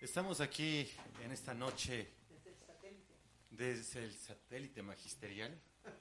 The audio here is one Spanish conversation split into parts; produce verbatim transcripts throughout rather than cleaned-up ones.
Estamos aquí en esta noche desde el satélite magisterial.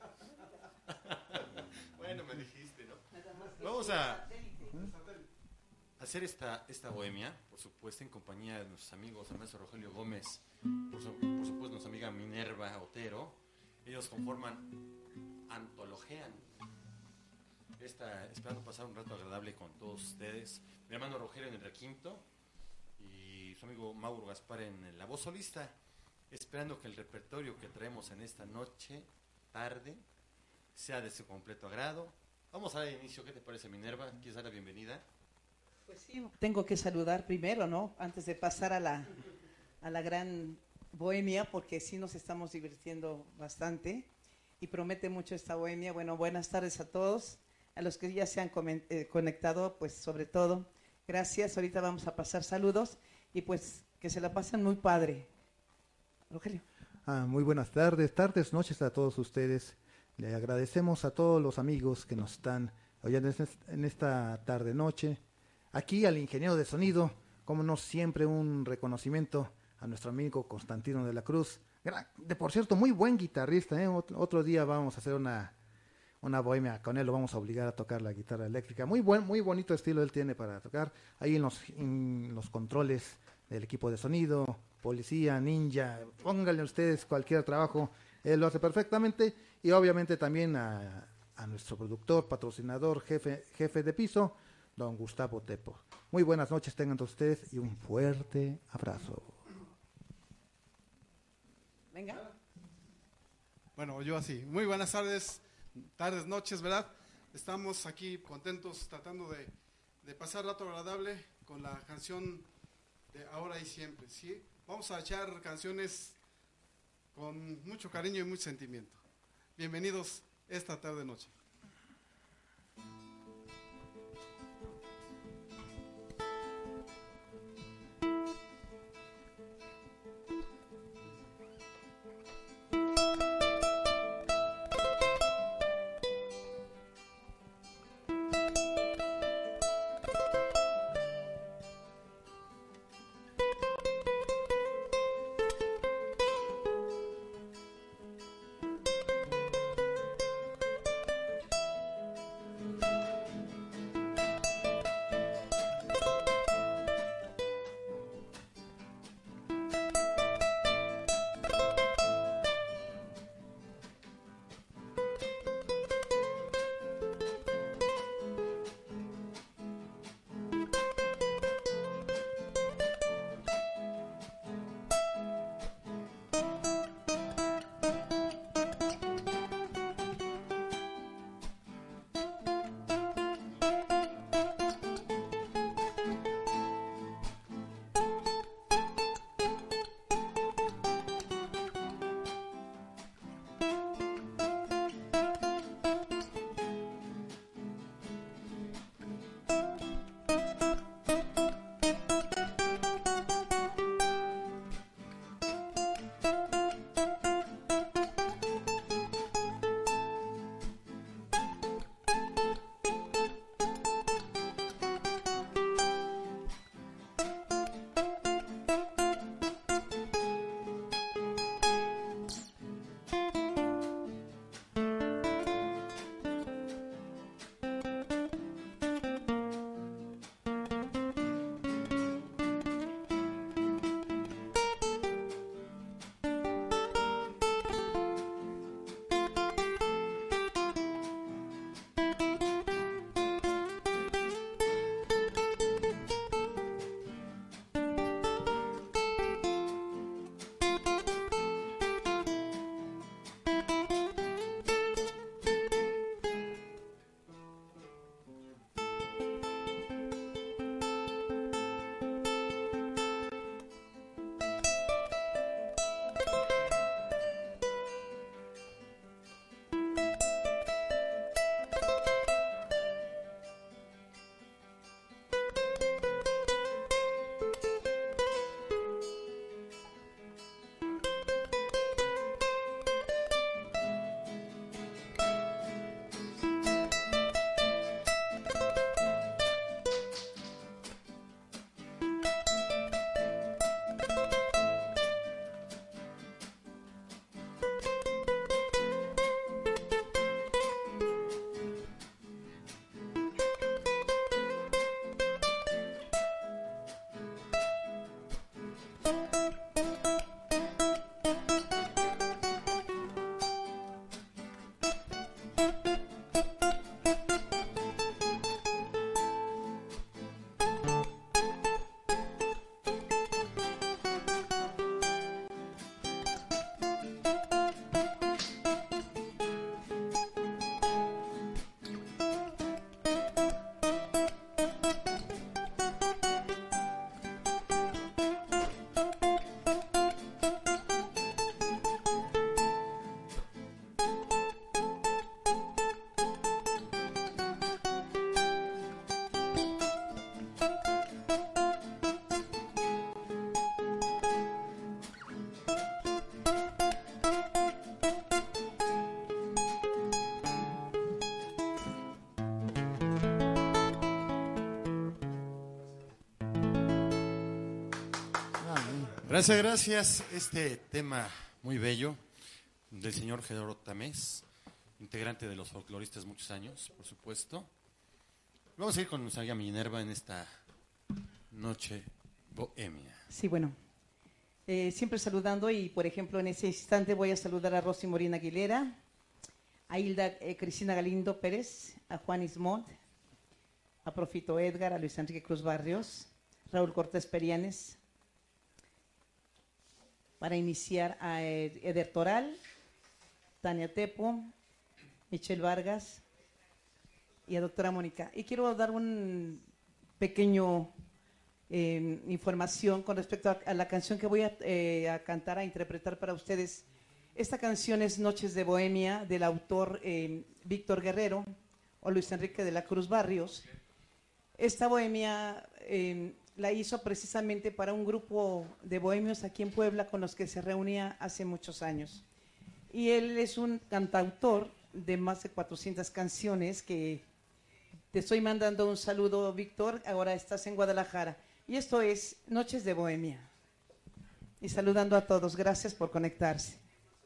Bueno, me dijiste, ¿no? Vamos a hacer esta, esta bohemia, por supuesto, en compañía de nuestros amigos, el maestro Rogelio Gómez, por, su, por supuesto, nuestra amiga Minerva Otero. Ellos conforman Antologean. Esta, esperando pasar un rato agradable con todos ustedes. Mi hermano Rogelio en el requinto y su amigo Mauro Gaspar en la voz solista, esperando que el repertorio que traemos en esta noche, tarde, sea de su completo agrado. Vamos a dar inicio. ¿Qué te parece, Minerva? ¿Quieres dar la bienvenida? Pues sí, tengo que saludar primero, ¿no? Antes de pasar a la, a la gran bohemia, porque sí nos estamos divirtiendo bastante y promete mucho esta bohemia. Bueno, buenas tardes a todos, a los que ya se han coment- eh, conectado, pues sobre todo, gracias. Ahorita vamos a pasar saludos y pues que se la pasen muy padre. Rogelio. Ah, muy buenas tardes, tardes, noches a todos ustedes. Le agradecemos a todos los amigos que nos están oyendo en esta tarde-noche. Aquí al ingeniero de sonido, como no siempre, un reconocimiento a nuestro amigo Constantino de la Cruz. De por cierto, muy buen guitarrista, ¿eh? Otro, otro día vamos a hacer una, una bohemia con él, lo vamos a obligar a tocar la guitarra eléctrica. Muy buen, muy bonito estilo él tiene para tocar. Ahí en los, en los controles del equipo de sonido, policía, ninja, pónganle ustedes cualquier trabajo, él lo hace perfectamente. Y obviamente también a, a nuestro productor, patrocinador, jefe, jefe de piso, don Gustavo Tepo. Muy buenas noches tengan todos ustedes y un fuerte abrazo. Venga. Bueno, yo así. Muy buenas tardes, tardes, noches, ¿verdad? Estamos aquí contentos tratando de, de pasar rato agradable con la canción de Ahora y Siempre, ¿sí? Vamos a echar canciones con mucho cariño y mucho sentimiento. Bienvenidos esta tarde noche. Gracias, gracias. Este tema muy bello del señor Gerardo Tamés, integrante de los folcloristas muchos años, por supuesto. Vamos a ir con nuestra amiga Minerva en esta noche bohemia. Sí, bueno, eh, siempre saludando y, por ejemplo, en ese instante voy a saludar a Rosy Morín Aguilera, a Hilda eh, Cristina Galindo Pérez, a Juan Ismont, a Profito Edgar, a Luis Enrique Cruz Barrios, Raúl Cortés Perianes, para iniciar a Eder Toral, Tania Tepo, Michelle Vargas y a doctora Mónica. Y quiero dar un pequeño eh, información con respecto a, a la canción que voy a, eh, a cantar, a interpretar para ustedes. Esta canción es Noches de Bohemia, del autor eh, Víctor Guerrero o Luis Enrique de la Cruz Barrios. Esta bohemia eh, la hizo precisamente para un grupo de bohemios aquí en Puebla con los que se reunía hace muchos años. Y él es un cantautor de más de cuatrocientas canciones que te estoy mandando un saludo, Víctor, ahora estás en Guadalajara. Y esto es Noches de Bohemia. Y saludando a todos, gracias por conectarse.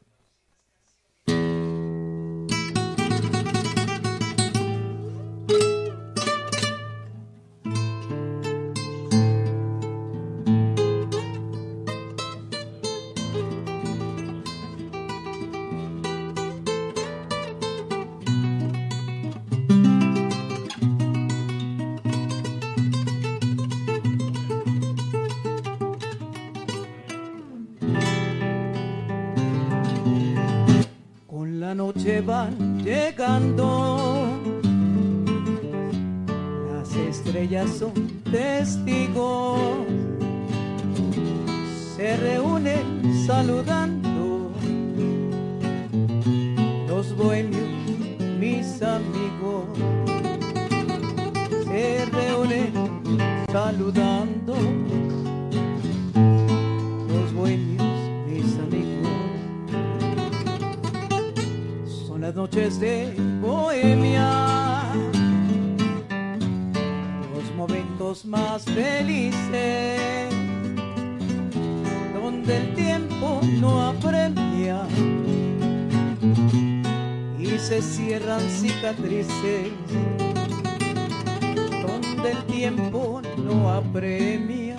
Van llegando, las estrellas son testigos, se reúnen saludando los bohemios, mis amigos, se reúnen saludando los bohemios, mis amigos. Las noches de bohemia, los momentos más felices, donde el tiempo no apremia y se cierran cicatrices, donde el tiempo no apremia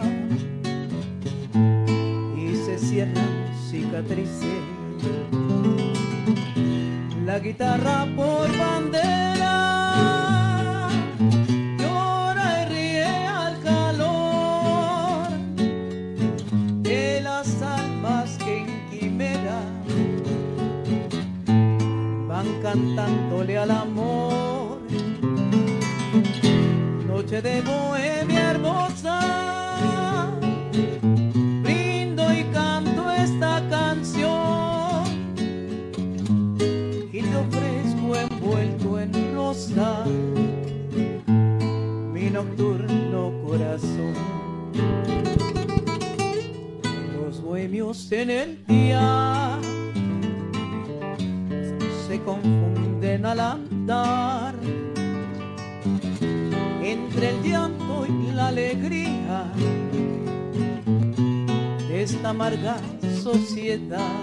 y se cierran cicatrices. La guitarra por bandera llora y ríe al calor de las almas que en quimera van cantándole al amor. Noche de bohemia hermosa, brindo y canto esta canción. Ofrezco envuelto en rosa mi nocturno corazón. Los bohemios en el día se confunden al andar entre el llanto y la alegría de esta amarga sociedad.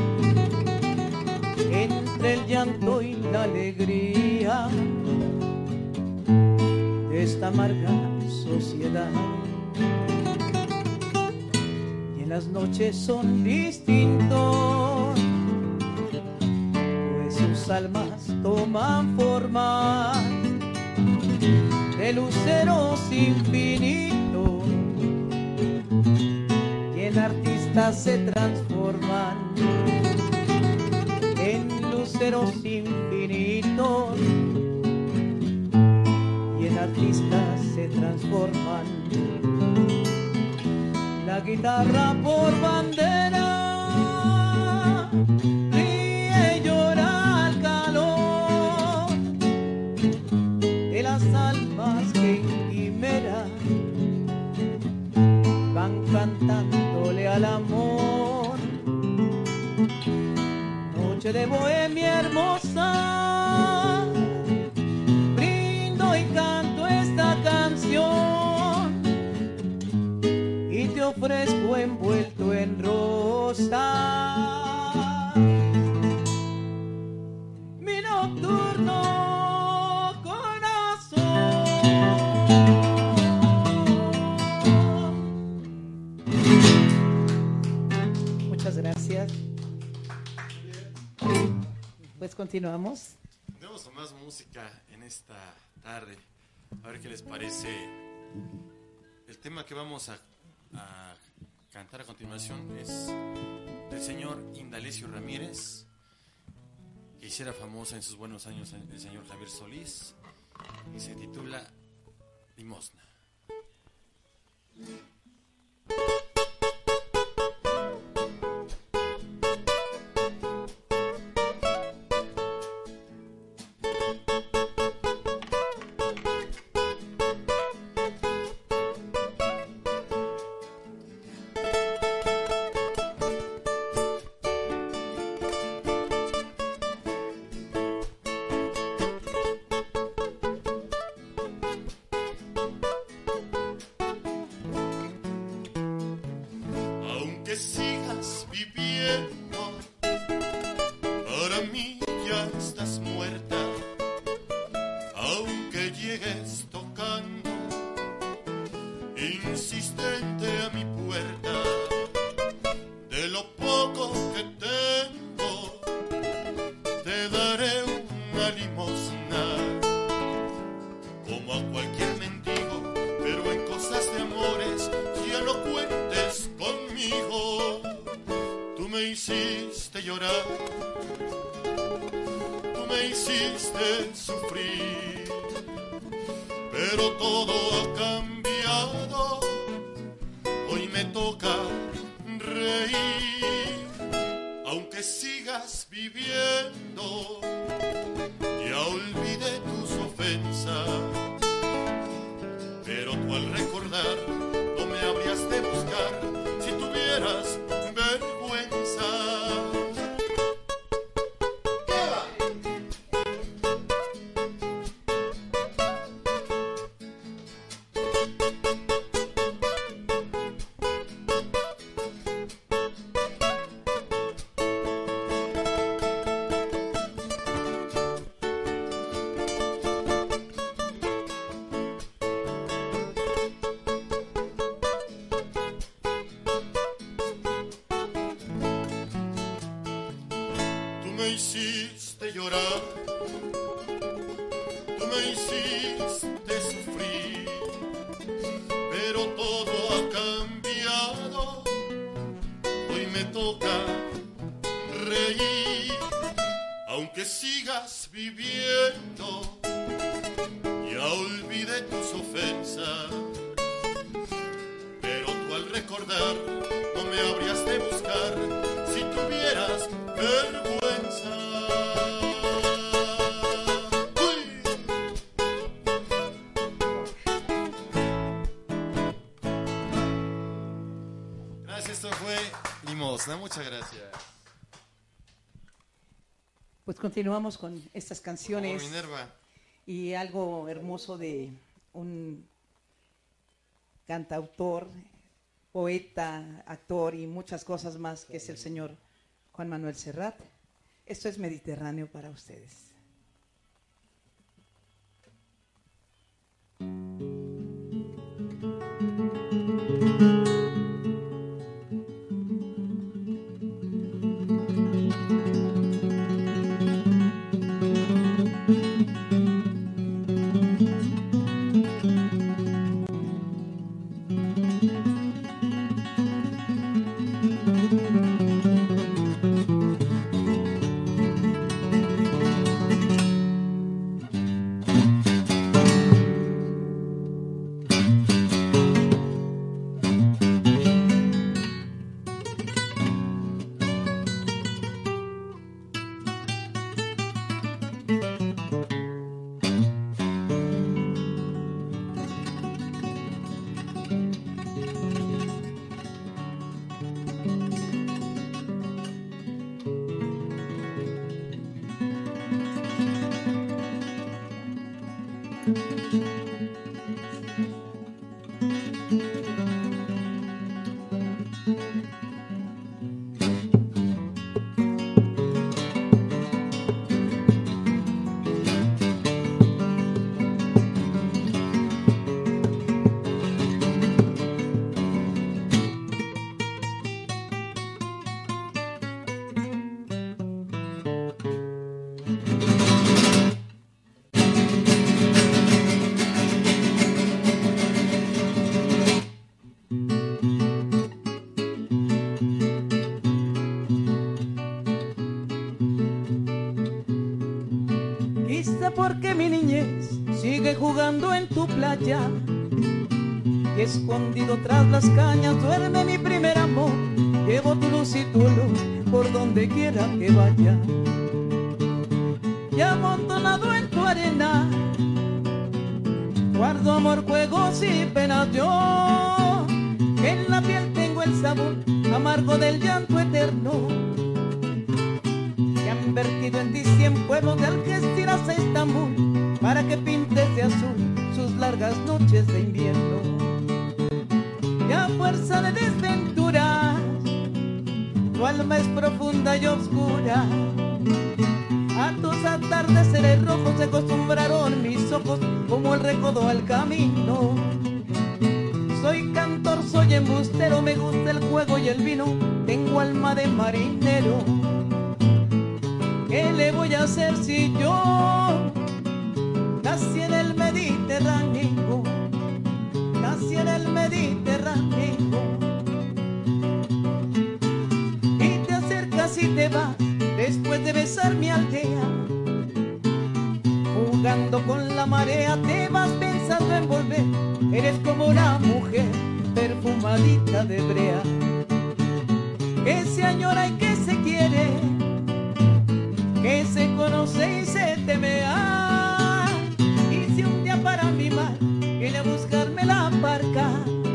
Entre el llanto y la alegría de esta amarga sociedad. Y en las noches son distintos, pues sus almas toman forma de luceros infinitos y en artistas se transforman. Luceros infinitos y en artistas se transforman. La guitarra por bandera ríe y llora al calor de las almas que en quimera van cantándole al amor. Noche de bohemia hermosa, brindo y canto esta canción y te ofrezco envuelto Pues continuamos. Tenemos más música en esta tarde. A ver qué les parece. El tema que vamos a, a cantar a continuación es del señor Indalecio Ramírez, que hiciera famosa en sus buenos años el señor Javier Solís, y se titula Limosna. Muchas gracias. Pues continuamos con estas canciones. Oh, Minerva. Y algo hermoso de un cantautor, poeta, actor y muchas cosas más, que es el señor Juan Manuel Serrat. Esto es Mediterráneo para ustedes. sé por qué mi niñez sigue jugando en tu playa, y escondido tras las cañas duerme mi primer amor. Llevo tu luz y tu luz por donde quiera que vaya, y amontonado en tu arena guardo amor, juegos y penas yo, que en la piel tengo el sabor amargo del llanto eterno, que han vertido en ti cien pueblos de Algeciras a Estambul, para que pintes de azul sus largas noches de invierno. Y a fuerza de desventuras tu alma es profunda y oscura, a tus atardeceres rojos se acostumbraron mis ojos como el recodo al camino. Soy cantor, soy embustero, me gusta el juego y el vino, tengo alma de marinero. ¿Qué le voy a hacer si yo nací en el Mediterráneo? Nací en el Mediterráneo. Y te acercas y te vas después de besar mi aldea, jugando con la marea te vas pensando en volver. Eres como una mujer perfumadita de brea, que se añora y que se quiere, que se conoce y se teme. Ah, y si un día para mi mar viene a buscarme la barca,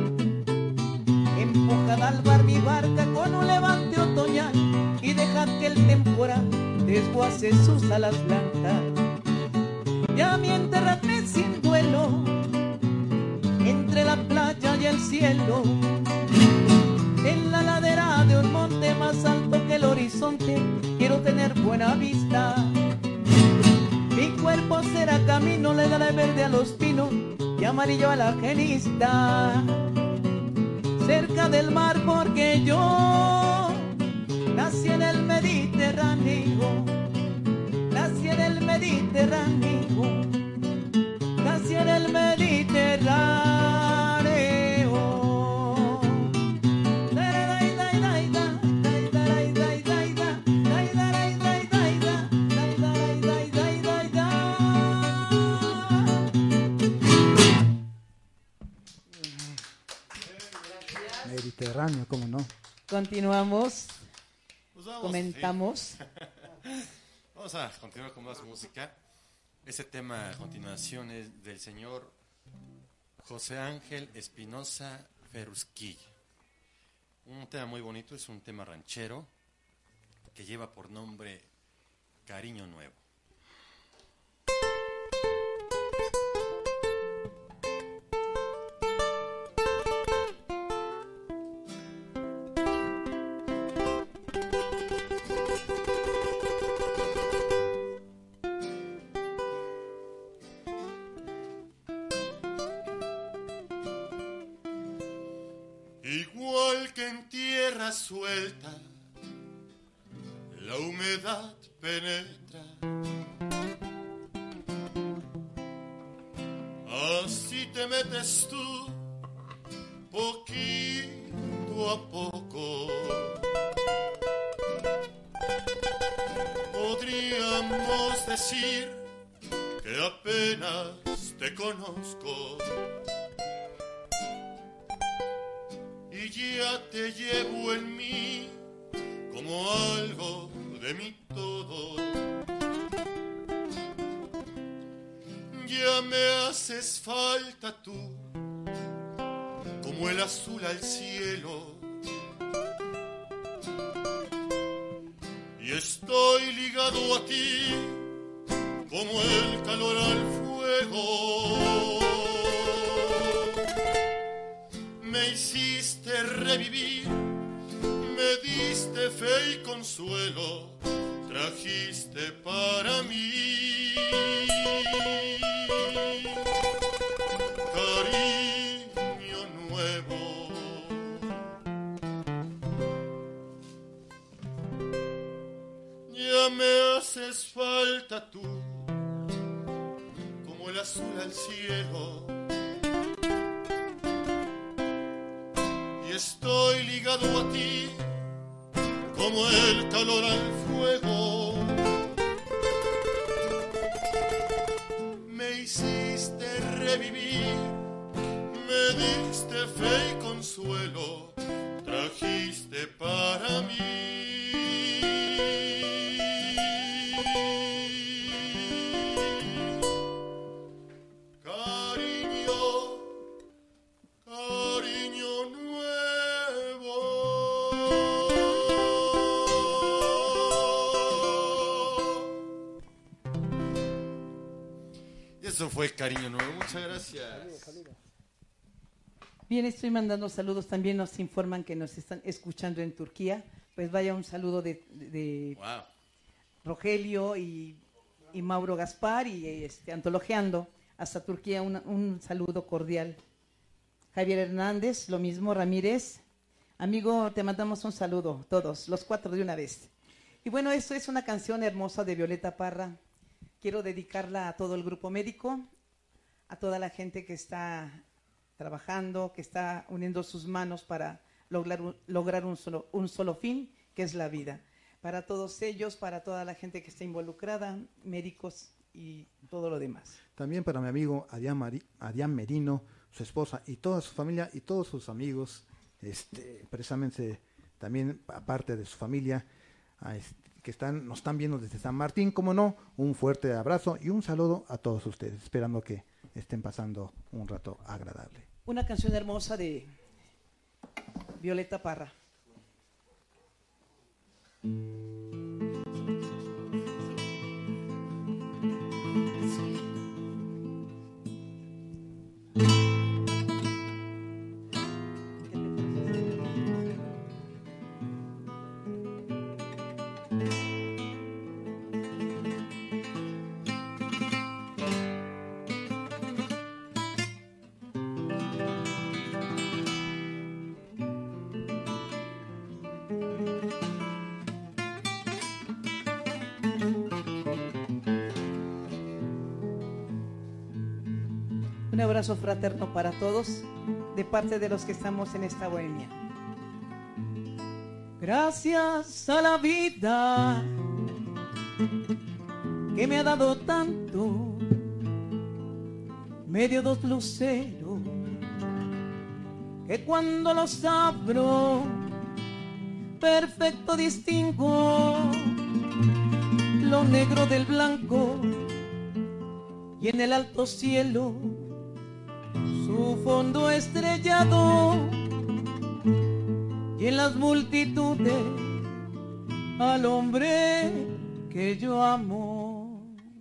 empujad al bar mi barca con un levante otoñal, y dejad que el temporal desguace sus alas blancas. Y a mí enterradme sin duelo entre la playa y el cielo, en la ladera de un monte más alto que el horizonte. Quiero tener buena vista, mi cuerpo será camino, le daré verde a los pinos y amarillo a la genista. Cerca del mar porque yo nací en el Mediterráneo, nací en el Mediterráneo, nací en el Mediterráneo. Mediterráneo, ¿cómo no? Continuamos, Pues vamos, comentamos. sí. Vamos a continuar con más música. Este tema a continuación es del señor José Ángel Espinosa Ferrusquilla. Un tema muy bonito, es un tema ranchero que lleva por nombre Cariño Nuevo. Igual que en tierra suelta, la humedad penetra. Así te metes tú, poquito a poco. Podríamos decir que apenas te conozco. Y ya te llevo en mí como algo de mi todo. Ya me haces falta tú, como el azul al cielo. Y estoy ligado a ti, como el calor al fuego. Me hiciste revivir, me diste fe y consuelo, trajiste para mí cariño nuevo. Ya me haces falta tú, como el azul al cielo. Estoy ligado a ti, como el calor al fuego. consuelo trajiste para mí. Cariño, cariño nuevo. Y eso fue Cariño Nuevo. Muchas gracias. Saludos, saludos. Bien, estoy mandando saludos. También nos informan que nos están escuchando en Turquía. Pues vaya un saludo de, de, de Wow. Rogelio y, y Mauro Gaspar y este, Antologeando hasta Turquía. Un, un saludo cordial. Javier Hernández, lo mismo. Ramírez, amigo, te mandamos un saludo, todos, los cuatro de una vez. Y bueno, esto es una canción hermosa de Violeta Parra. Quiero dedicarla a todo el grupo médico, a toda la gente que está trabajando, que está uniendo sus manos para lograr, un, lograr un, solo, un solo fin, que es la vida. Para todos ellos, para toda la gente que está involucrada, médicos y todo lo demás. También para mi amigo Adrián, Mari, Adrián Merino, su esposa y toda su familia y todos sus amigos, este, precisamente también aparte de su familia, a este, que están, nos están viendo desde San Martín, como no, un fuerte abrazo y un saludo a todos ustedes, esperando que estén pasando un rato agradable. Una canción hermosa de Violeta Parra. Un abrazo fraterno para todos, de parte de los que estamos en esta bohemia. Gracias a la vida que me ha dado tanto, me dio dos luceros que cuando los abro, perfecto distingo lo negro del blanco y en el alto cielo su fondo estrellado y en las multitudes al hombre que yo amo.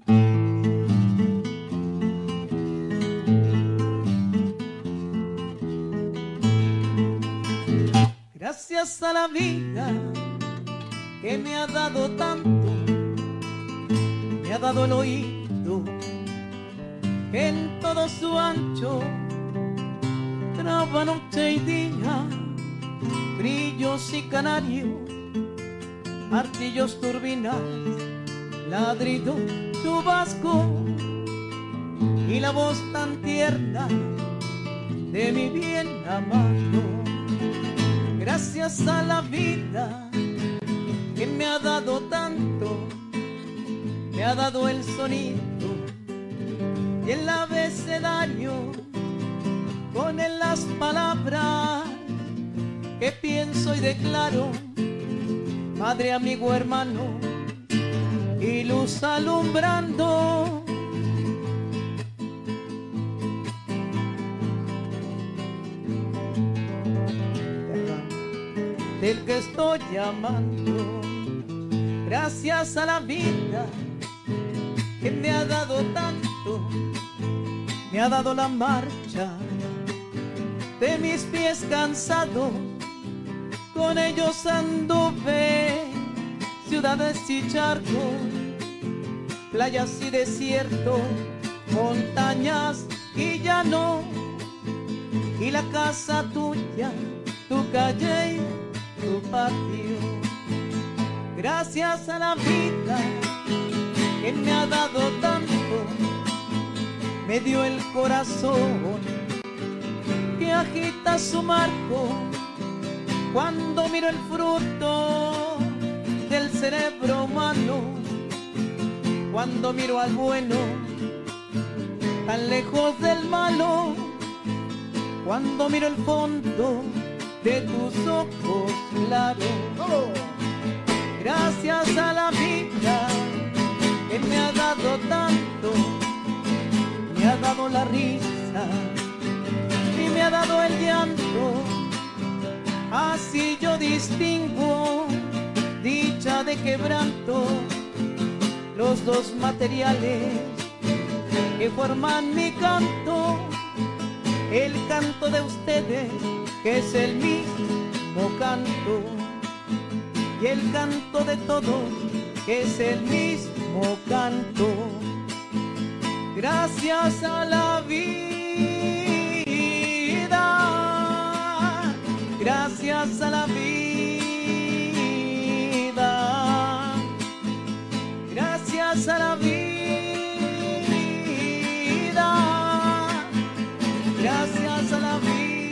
Gracias a la vida que me ha dado tanto, me ha dado el oído que en todo su ancho traba noche y día, grillos y canarios, martillos, turbinas, ladrido, chubasco y la voz tan tierna de mi bien amado. Gracias a la vida que me ha dado tanto, me ha dado el sonido y el abecedario con él las palabras que pienso y declaro, madre, amigo, hermano y luz alumbrando. Del que estoy llamando, gracias a la vida que me ha dado tanto, me ha dado la marcha de mis pies cansados, con ellos anduve ciudades y charcos, playas y desiertos, montañas y llano, y la casa tuya, tu calle, tu patio. Gracias a la vida que me ha dado tanto, me dio el corazón que agita su marco cuando miro el fruto del cerebro humano, cuando miro al bueno tan lejos del malo, cuando miro el fondo de tus ojos claros. Gracias a la vida que me ha dado tanto, me ha dado la risa y me ha dado el llanto. Así yo distingo dicha de quebranto, los dos materiales que forman mi canto. El canto de ustedes, que es el mismo canto, y el canto de todos, que es el mismo canto. Gracias a la vida, gracias a la vida, gracias a la vida, gracias a la vida.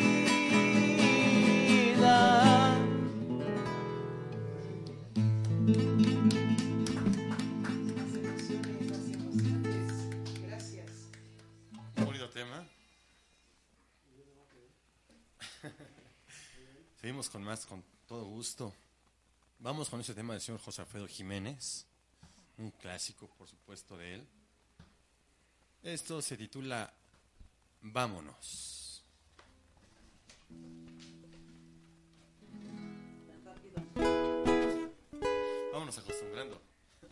Seguimos con más, con todo gusto. Vamos con ese tema del señor José Alfredo Jiménez, un clásico, por supuesto, de él. Esto se titula Vámonos. Vámonos acostumbrando.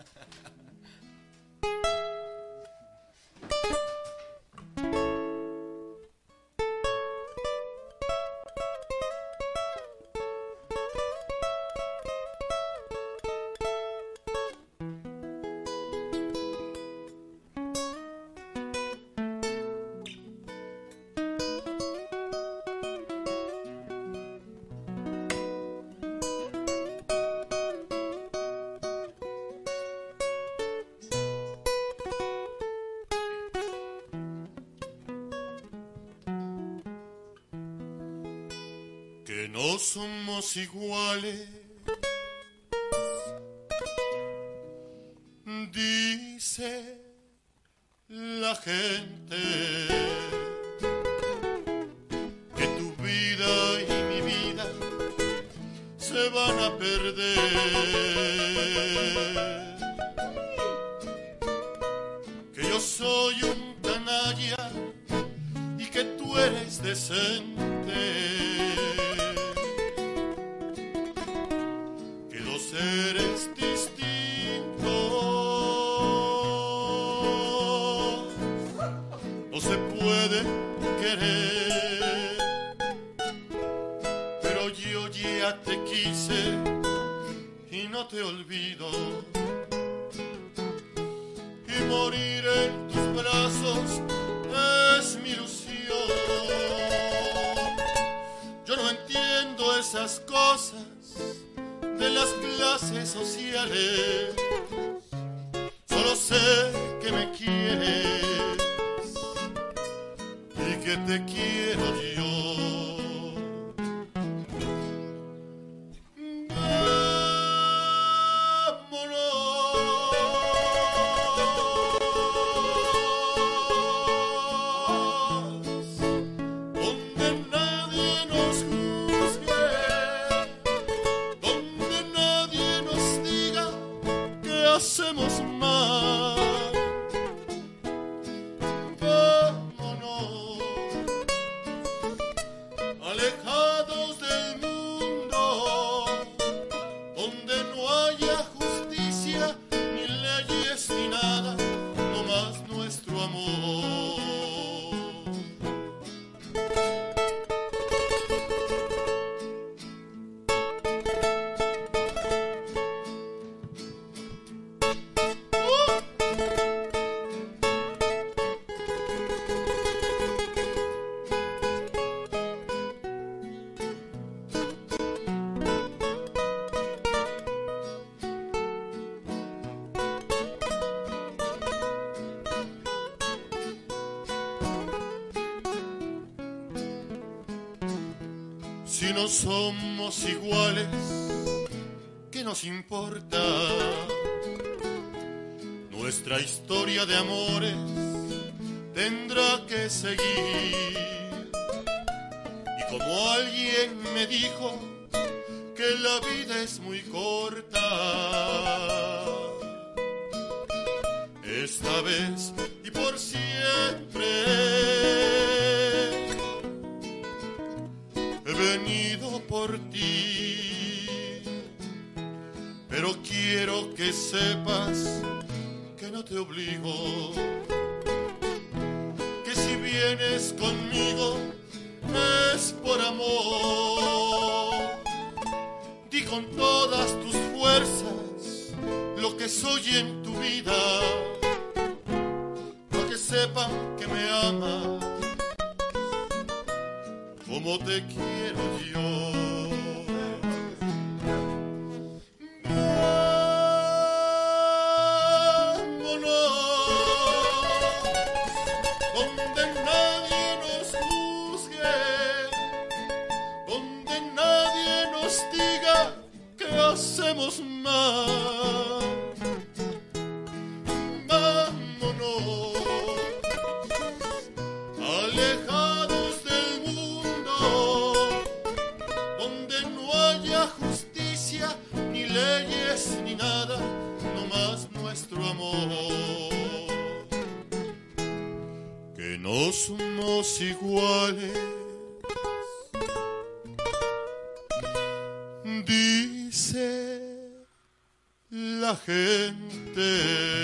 Que no somos iguales, dice la gente, que tu vida y mi vida se van a perder, que yo soy un canalla y que tú eres decente, seres distintos no se pueden querer, pero yo ya te quise y no te olvido, y morir en tus brazos es mi ilusión. Yo no entiendo esas cosas de las clases sociales, solo sé que me quieres y que te quiero yo. Hacemos mal, vámonos, alejados del mundo, donde no haya justicia, ni leyes, ni nada, nomás nuestro amor. Si no somos iguales, ¿qué nos importa? Nuestra historia de amores tendrá que seguir. Y Como alguien me dijo que la vida es muy corta, esta vez y por siempre he venido por ti, pero quiero que sepas que no te obligo, que si vienes conmigo es por amor. Di con todas tus fuerzas lo que soy en tu vida, para que sepan que me amas como te quiero yo. Hacemos mal, vámonos, alejados del mundo, donde no haya justicia, ni leyes, ni nada, nomás nuestro amor. Que no somos iguales, dice la gente.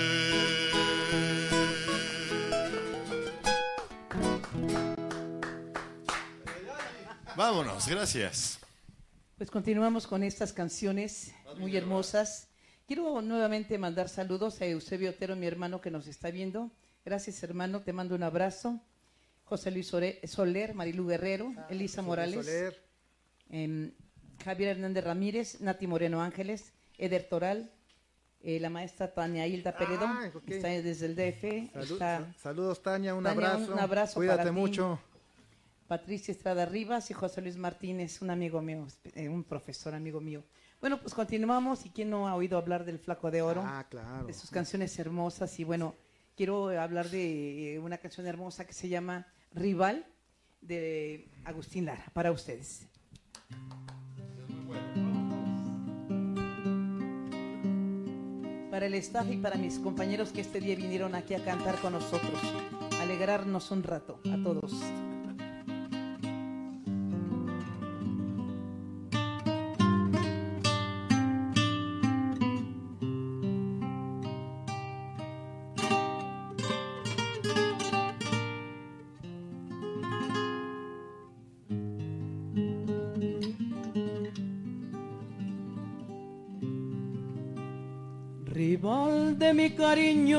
Vámonos, gracias. Pues continuamos con estas canciones muy hermosas. Quiero nuevamente mandar saludos a Eusebio Otero, mi hermano que nos está viendo. Gracias, hermano, te mando un abrazo. José Luis Soler, Marilu Guerrero, ah, Elisa José Morales, eh, Javier Hernández Ramírez, Nati Moreno Ángeles, Eder Toral, eh, la maestra Tania Hilda Peredo, ah, okay. Está desde el D F. Salud, está, saludos, Tania, un Tania, abrazo. Un abrazo Cuídate para mucho. Ti. Patricia Estrada Rivas y José Luis Martínez, un amigo mío, eh, un profesor amigo mío. Bueno, pues continuamos. ¿Y quién no ha oído hablar del Flaco de Oro? Ah, claro. De sus canciones hermosas. Y bueno, quiero hablar de una canción hermosa que se llama Rival, de Agustín Lara, para ustedes. Para el staff y para mis compañeros que este día vinieron aquí a cantar con nosotros, alegrarnos un rato a todos. Rival de mi cariño,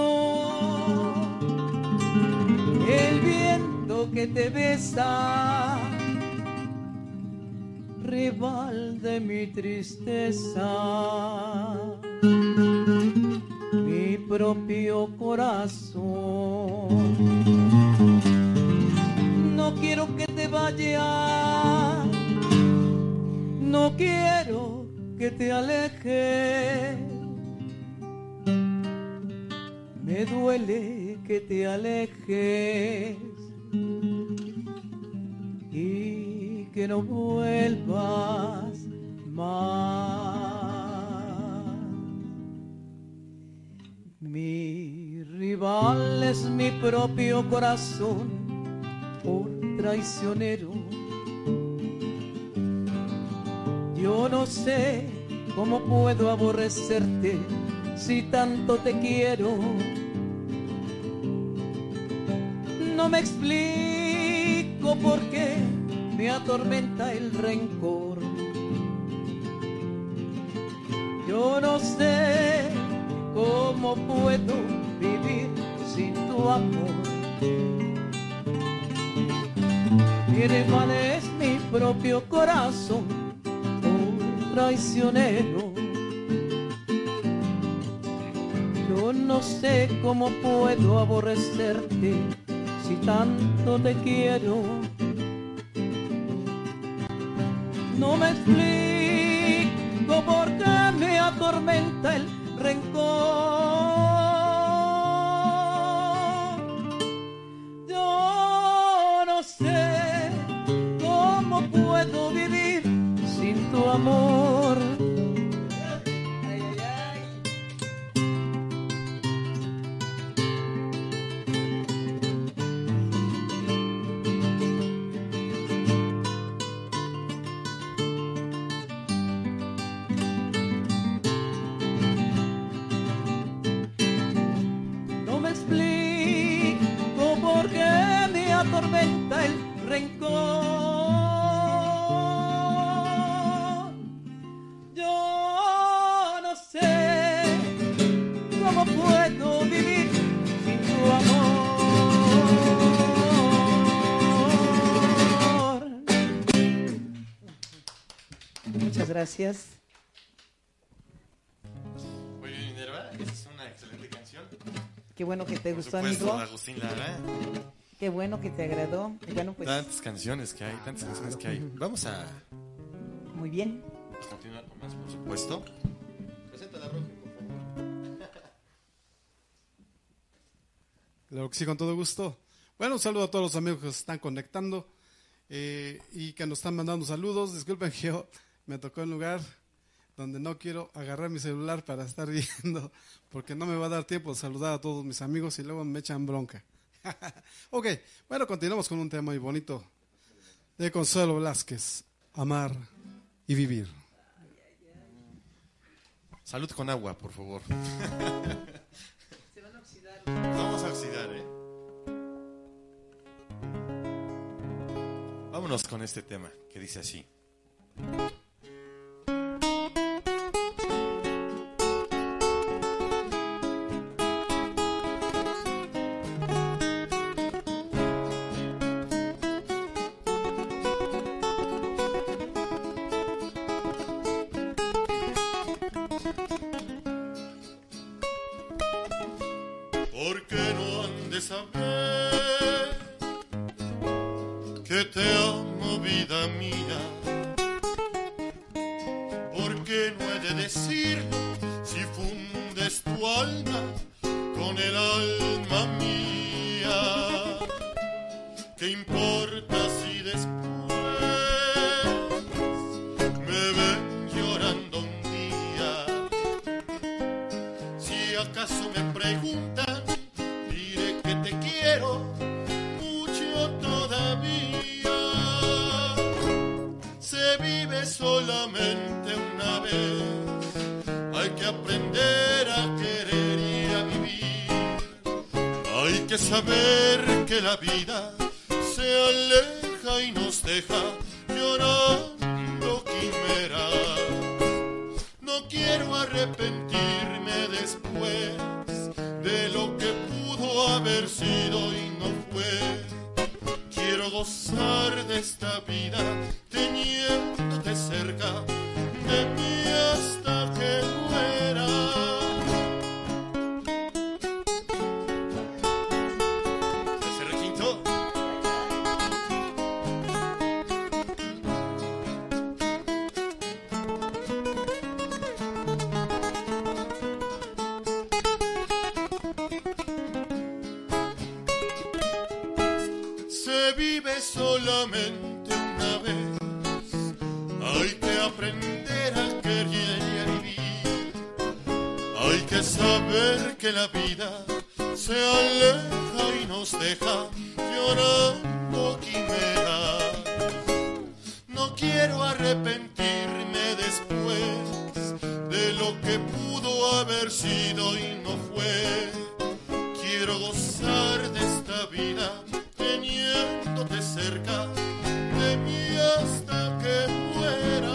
el viento que te besa, rival de mi tristeza, mi propio corazón. No quiero que te vayas, no quiero que te alejes. Me duele que te alejes y que no vuelvas más. Mi rival es mi propio corazón, por traicionero. Yo no sé cómo puedo aborrecerte si tanto te quiero. No me explico por qué me atormenta el rencor. Yo no sé cómo puedo vivir sin tu amor. Mi rival es mi propio corazón, un traicionero. Yo no sé cómo puedo aborrecerte si tanto te quiero. No me explico por qué me atormenta el rencor. Yo no sé cómo puedo atormenta el rencor. Yo no sé cómo puedo vivir sin tu amor. Muchas gracias. Muy bien, Minerva, esa es una excelente canción. Qué bueno que te Por gustó, supuesto, amigo. Agustín Lara. Qué bueno que te agradó. Y bueno, pues Tantas canciones que hay, tantas canciones que hay. Vamos a muy bien. continuar con más, por supuesto. Presenta la Roge, por favor. Claro que sí, con todo gusto. Bueno, un saludo a todos los amigos que se están conectando eh, y que nos están mandando saludos. Disculpen que yo me tocó en lugar donde no quiero agarrar mi celular para estar viendo, porque no me va a dar tiempo de saludar a todos mis amigos y luego me echan bronca. Ok, bueno, continuamos con un tema muy bonito de Consuelo Velázquez, Amar y Vivir. Salud con agua, por favor. Se van a oxidar. Vamos a oxidar, ¿eh? Vámonos con este tema que dice así. ¿Por qué no han de saber que te amo, vida mía? ¿Por qué no he de decirlo si fundes tu alma con el alma mía? ¿Qué importa si después me ven llorando un día? Si acaso me preguntan, diré que te quiero mucho todavía. Se vive solamente una vez, hay que aprender a querer y a vivir. Hay que saber que la vida se aleja y nos deja llorando quimeras. No quiero arrepentirme después de lo que pudo haber sido y no fue. Quiero gozar de esta vida teniéndote cerca de mí hasta que muera. Ese requinto. Se vive solamente una vez, hay que aprender a querer y a vivir. Hay que saber que la vida se aleja y nos deja llorando quimeras. No quiero arrepentirme después de lo que pudo haber sido y no fue. Quiero gozar de esta vida teniéndote cerca de mí hasta que muera.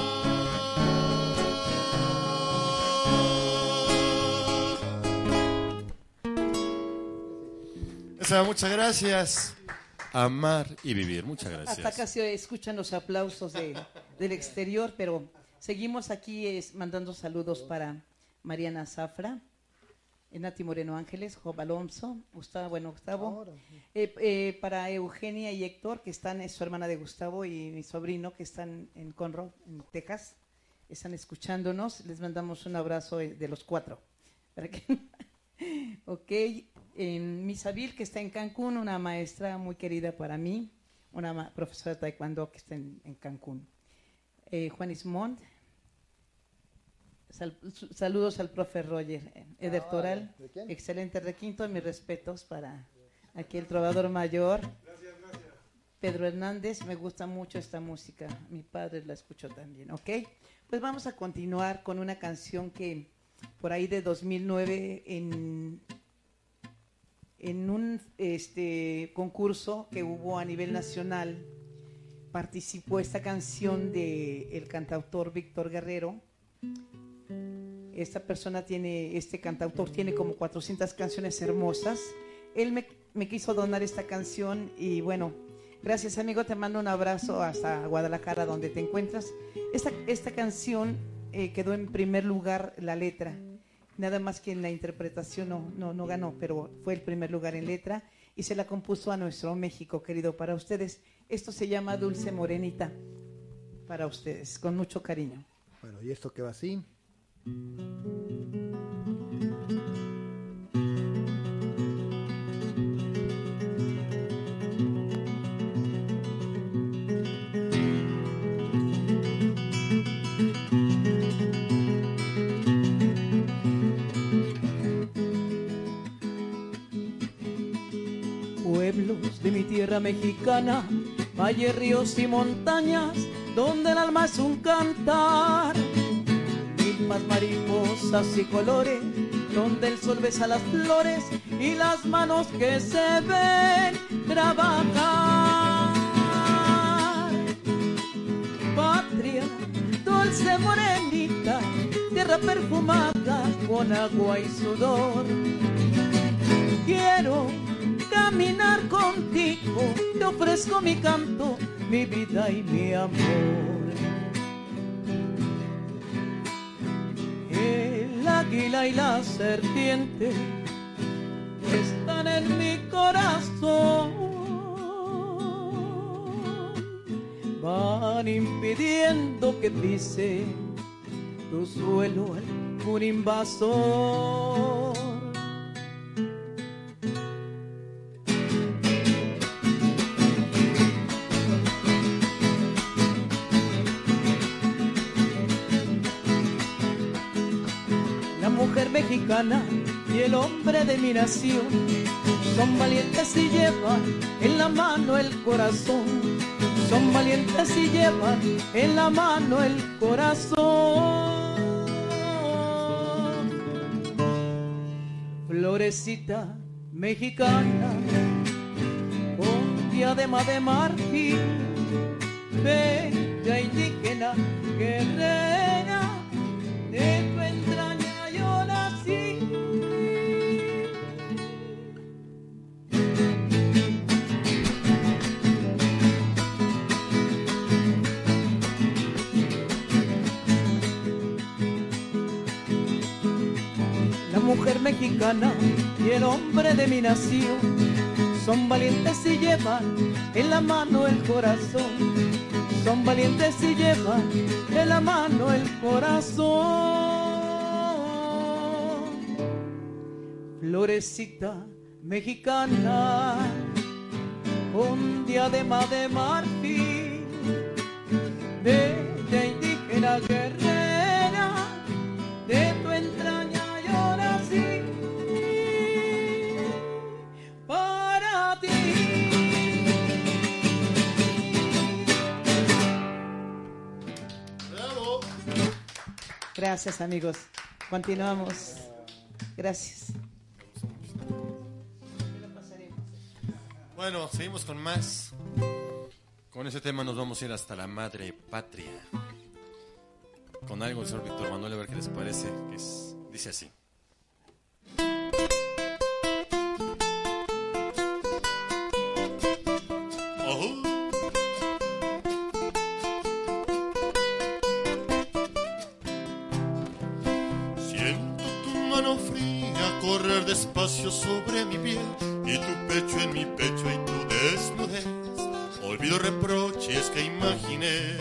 Esa, muchas gracias. Amar y vivir, muchas gracias. Hasta acá se escuchan los aplausos de, del exterior, pero seguimos aquí es, mandando saludos para Mariana Zafra, Nati Moreno Ángeles, Job Alonso, Gustavo, bueno, Gustavo, eh, eh, para Eugenia y Héctor, que están, es su hermana de Gustavo, y mi sobrino, que están en Conroe, en Texas, están escuchándonos, les mandamos un abrazo de, de los cuatro. ¿Para qué? Ok, en Misavil, que está en Cancún, una maestra muy querida para mí, una ma- profesora de taekwondo que está en, en Cancún. Eh, Juan Ismond, sal- saludos al profe Roger. Eh, Eder Toral, excelente requinto, mis respetos para aquí el trovador mayor. Gracias, gracias. Pedro Hernández, me gusta mucho esta música, mi padre la escuchó también, ¿ok? Pues vamos a continuar con una canción que por ahí de dos mil nueve en, en un este, concurso que hubo a nivel nacional, participó esta canción del cantautor Víctor Guerrero. Esta persona tiene, este cantautor tiene como cuatrocientas canciones hermosas. Él me, me quiso donar esta canción y bueno, gracias amigo, te mando un abrazo hasta Guadalajara donde te encuentras. Esta, esta canción eh, quedó en primer lugar la letra. Nada más que en la interpretación no, no, no ganó, pero fue el primer lugar en letra y se la compuso a nuestro México querido para ustedes. Esto se llama Dulce Morenita, para ustedes, con mucho cariño. Bueno, y esto que va así. Pueblos de mi tierra mexicana, valles, ríos y montañas, donde el alma es un cantar. Milpas, mariposas y colores, donde el sol besa las flores y las manos que se ven trabajar. Patria, dulce morenita, tierra perfumada con agua y sudor. Quiero caminar contigo, te ofrezco mi canto, mi vida y mi amor. El águila y la serpiente están en mi corazón, van impidiendo que pise tu suelo algún invasor. Mexicana y el hombre de mi nación son valientes y llevan en la mano el corazón, son valientes y llevan en la mano el corazón. Florecita mexicana con diadema de marfil, bella indígena guerrera, de tu entraña yo nací. La mujer mexicana y el hombre de mi nación son valientes y llevan en la mano el corazón, son valientes y llevan en la mano el corazón. Florecita mexicana con diadema de marfil, bella indígena guerrera, de tu entraña yo nací. Para ti. ¡Bravo! Gracias amigos, continuamos. Gracias. Bueno, seguimos con más. Con ese tema nos vamos a ir hasta la madre patria. Con algo del señor Víctor Manuel, a ver qué les parece. Que es, dice así. Ojo. Siento tu mano fría correr despacio sobre mi piel y tu pecho en mi pecho y tu desnudez. Olvido reproches que imaginé.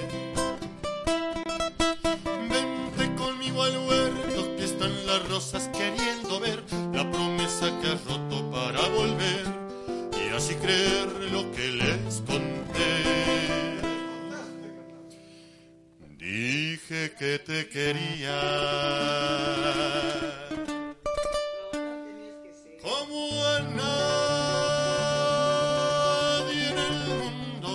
Vente conmigo al huerto que están las rosas queriendo ver la promesa que has roto para volver y así creer lo que les conté. Dije que te quería como a nadie en el mundo,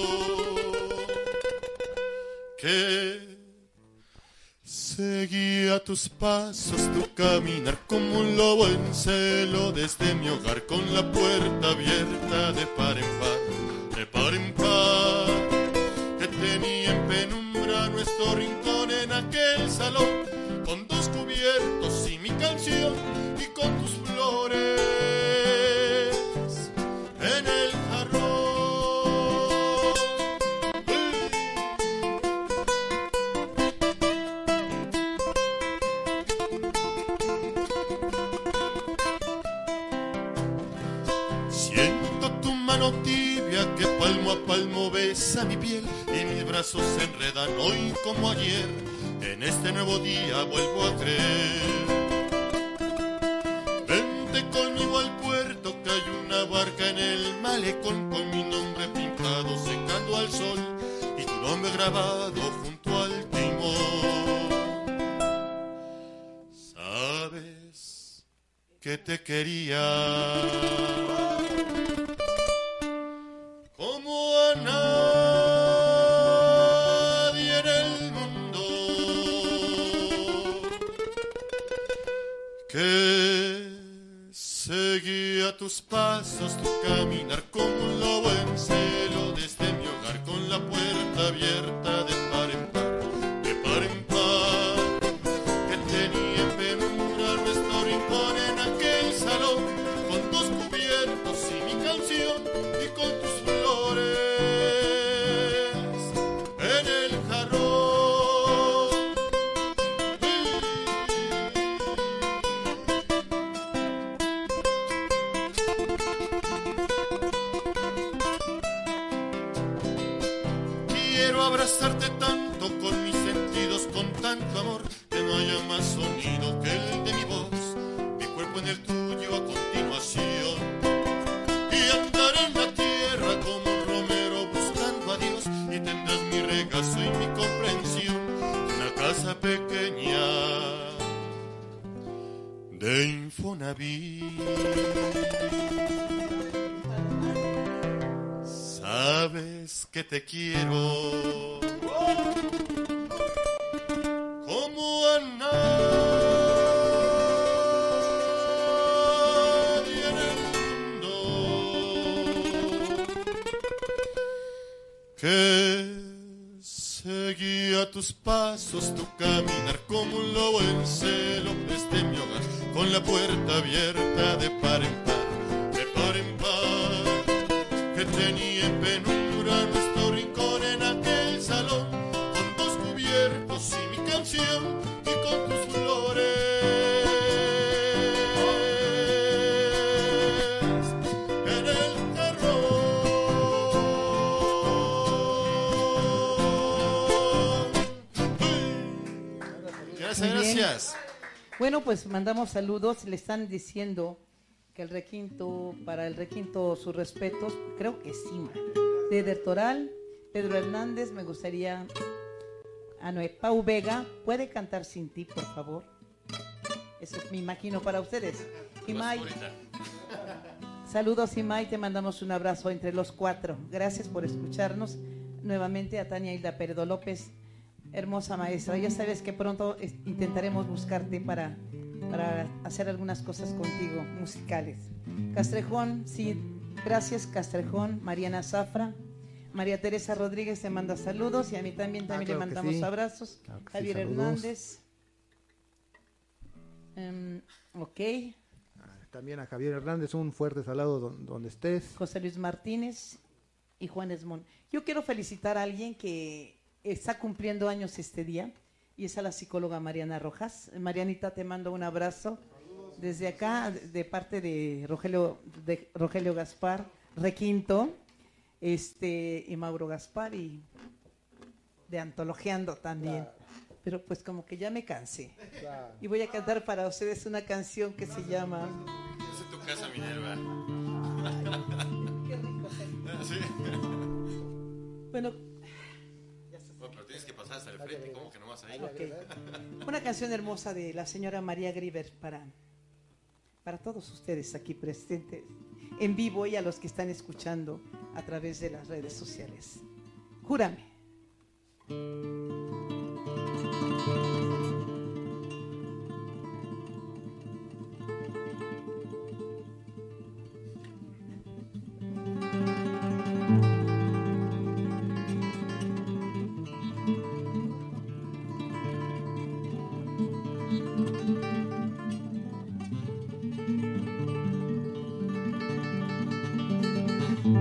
que seguía a tus pasos, tu caminar como un lobo en celo desde mi hogar, con la puerta abierta de par en par, de par en par, que tenía en penumbra nuestro rincón en aquel salón, con dos cubiertos y mi canción, y con tus flores en el jarrón. Siento tu mano tibia que palmo a palmo besa mi piel, y mis brazos se enredan hoy como ayer. En este nuevo día vuelvo a creer. Vente conmigo al puerto, que hay una barca en el malecón, con mi nombre pintado secando al sol y tu nombre grabado junto al timón. Sabes que te quería como a nadie en el mundo, que seguía tus pasos, tu caminar como un lobo en celo desde mi hogar, con la puerta abierta de par en par, de par en par, que tenía en penumbra nuestro rincón en aquel salón, con dos cubiertos y mi canción, y con tus flores en el jarrón. Quiero abrazarte tanto con mis sentidos, con tanto amor, que no haya más sonido que el de mi voz, mi cuerpo en el tuyo a continuación, y andar en la tierra como un romero buscando a Dios, y tendrás mi regazo y mi comprensión, una casa pequeña de Infonavit. Sabes que te quiero como a nadie en el mundo, que seguía tus pasos, tu caminar como un lobo en celo desde mi hogar, con la puerta abierta de par en par, de par en par, que tenía en penumbra nuestro rincón en aquel salón, con dos cubiertos y mi canción, y con tus flores en el jarrón. Gracias, Muy bien. gracias. Bueno, pues mandamos saludos. Le están diciendo que el requinto, para el requinto, sus respetos. Creo que sí, ma. De Eder Toral, Pedro Hernández, me gustaría. A Noé Pau Vega, ¿puede cantar Sin Ti, por favor? Eso es, me imagino, para ustedes. Y May, saludos, Imay, te mandamos un abrazo entre los cuatro. Gracias por escucharnos. Nuevamente a Tania Hilda Peredo López, hermosa maestra. Ya sabes que pronto es, intentaremos buscarte para, para hacer algunas cosas contigo, musicales. Castrejón, sí, gracias Castrejón. Mariana Zafra. María Teresa Rodríguez te manda saludos, y a mí también, también Ah, le claro que mandamos sí. abrazos. Claro que sí, Javier saludos. Hernández. Um, ok. También a Javier Hernández, un fuerte saludo don- donde estés. José Luis Martínez y Juan Esmón. Yo quiero felicitar a alguien que está cumpliendo años este día, y es a la psicóloga Mariana Rojas. Marianita, te mando un abrazo desde acá, de de parte de Rogelio, de Rogelio Gaspar, Requinto, este, y Mauro Gaspar, y de Antologeando también. Pero pues como que ya me cansé. Y voy a cantar para ustedes una canción que se llama... Es en tu casa, Minerva. Qué rico. Sí. Bueno, Bueno, pero tienes que pasar hasta el frente, ¿cómo que no vas ahí? ok. Una canción hermosa de la señora María Griver para, para todos ustedes aquí presentes en vivo, y a los que están escuchando a través de las redes sociales. Júrame.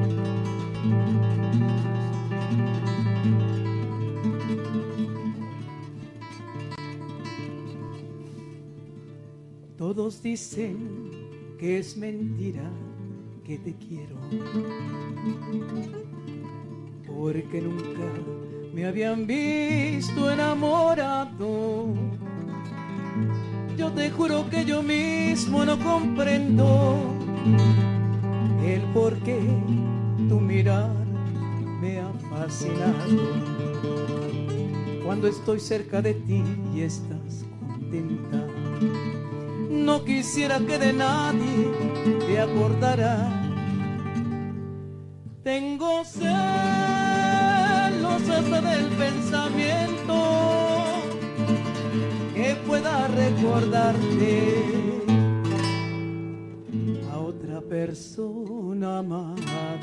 Todos dicen que es mentira que te quiero, porque nunca me habían visto enamorado. Yo te juro que yo mismo no comprendo el por qué tu mirar me ha fascinado. Cuando estoy cerca de ti y estás contenta, no quisiera que de nadie te acordara. Tengo celos hasta del pensamiento que pueda recordarte a otra persona amada.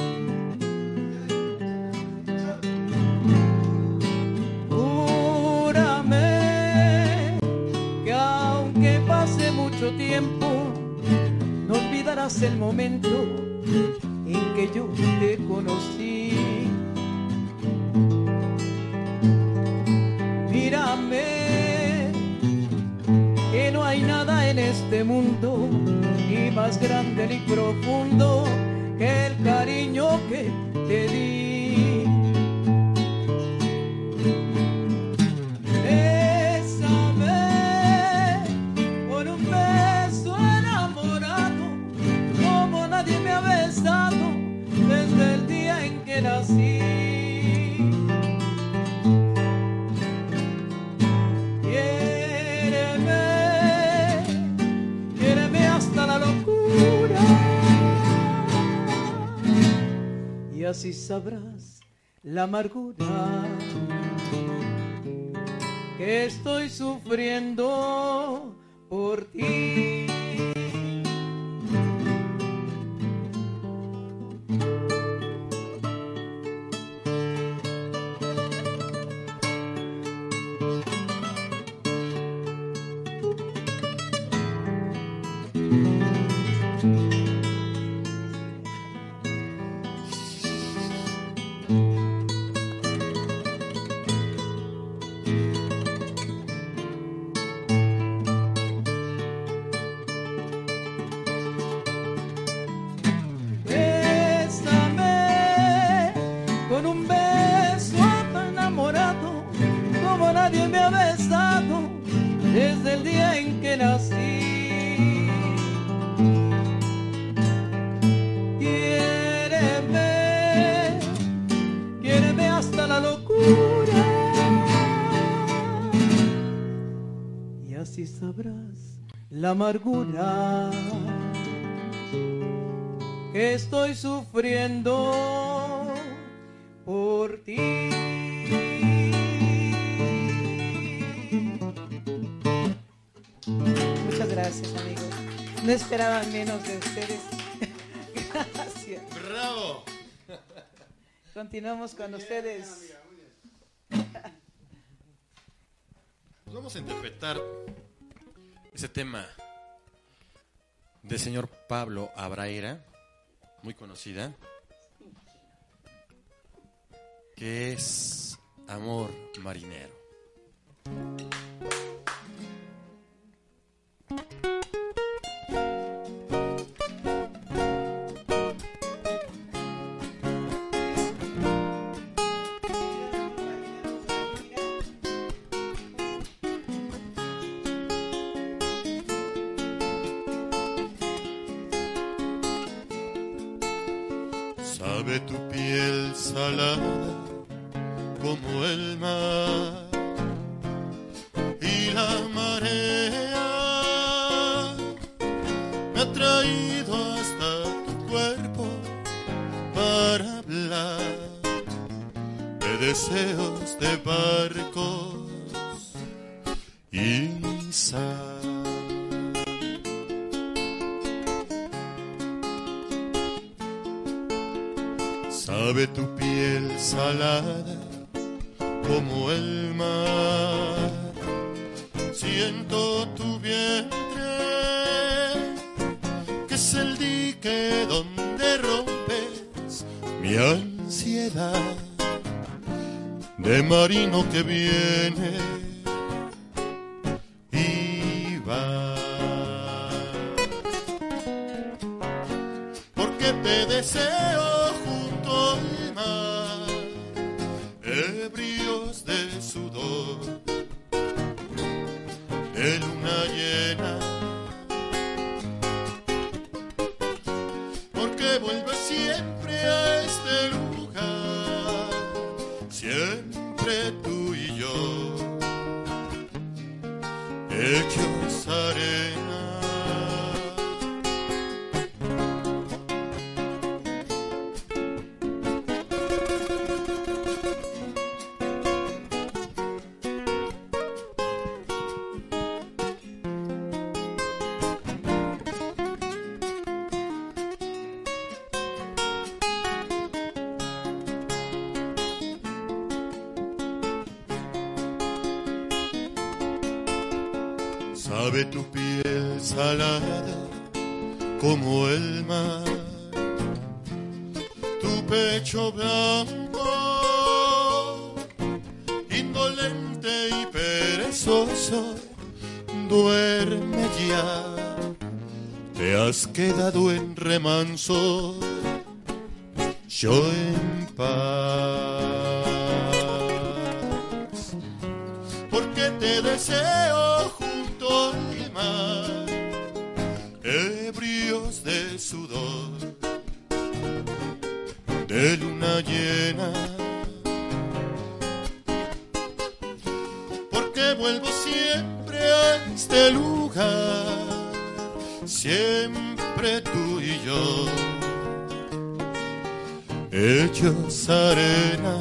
Júrame que aunque pase mucho tiempo, no olvidarás el momento en que yo te conocí. Mírame, que no hay nada en este mundo ni más grande ni profundo que el cariño que te di. Bésame con un beso enamorado como nadie me ha besado desde el día en que nací. Quiéreme, quiéreme hasta la locura, y así sabrás la amargura que estoy sufriendo por ti. Bésame con un beso tan enamorado como nadie me ha besado desde el día en que nací. Quiéreme, quiéreme hasta la locura, y así sabrás la amargura que estoy sufriendo por ti. Muchas gracias, amigos. No esperaban menos de ustedes. Gracias. ¡Bravo! Continuamos con ustedes. Pues vamos a interpretar ese tema del señor Pablo Abraira, muy conocida, que es Amor Marinero. Sabe tu piel salada como el mar y la marea me ha traído hasta tu cuerpo para hablar de deseos de barcos y sal. Sabe tu piel salada como el mar, siento tu vientre, que es el dique donde rompes y ansiedad de marino que viene y va. Porque te deseo junto al mar, ebrios de sudor, de luna llena. Porque vuelves siempre a este lugar, siempre tú y yo, hechos arena. Sabe tu piel salada como el mar, tu pecho blanco, indolente y perezoso, duerme ya, te has quedado en remanso, yo en paz, porque te deseo junto al mar, ebrios de sudor, de luna llena, porque vuelvo siempre a este lugar, siempre tú y yo, hechos arena.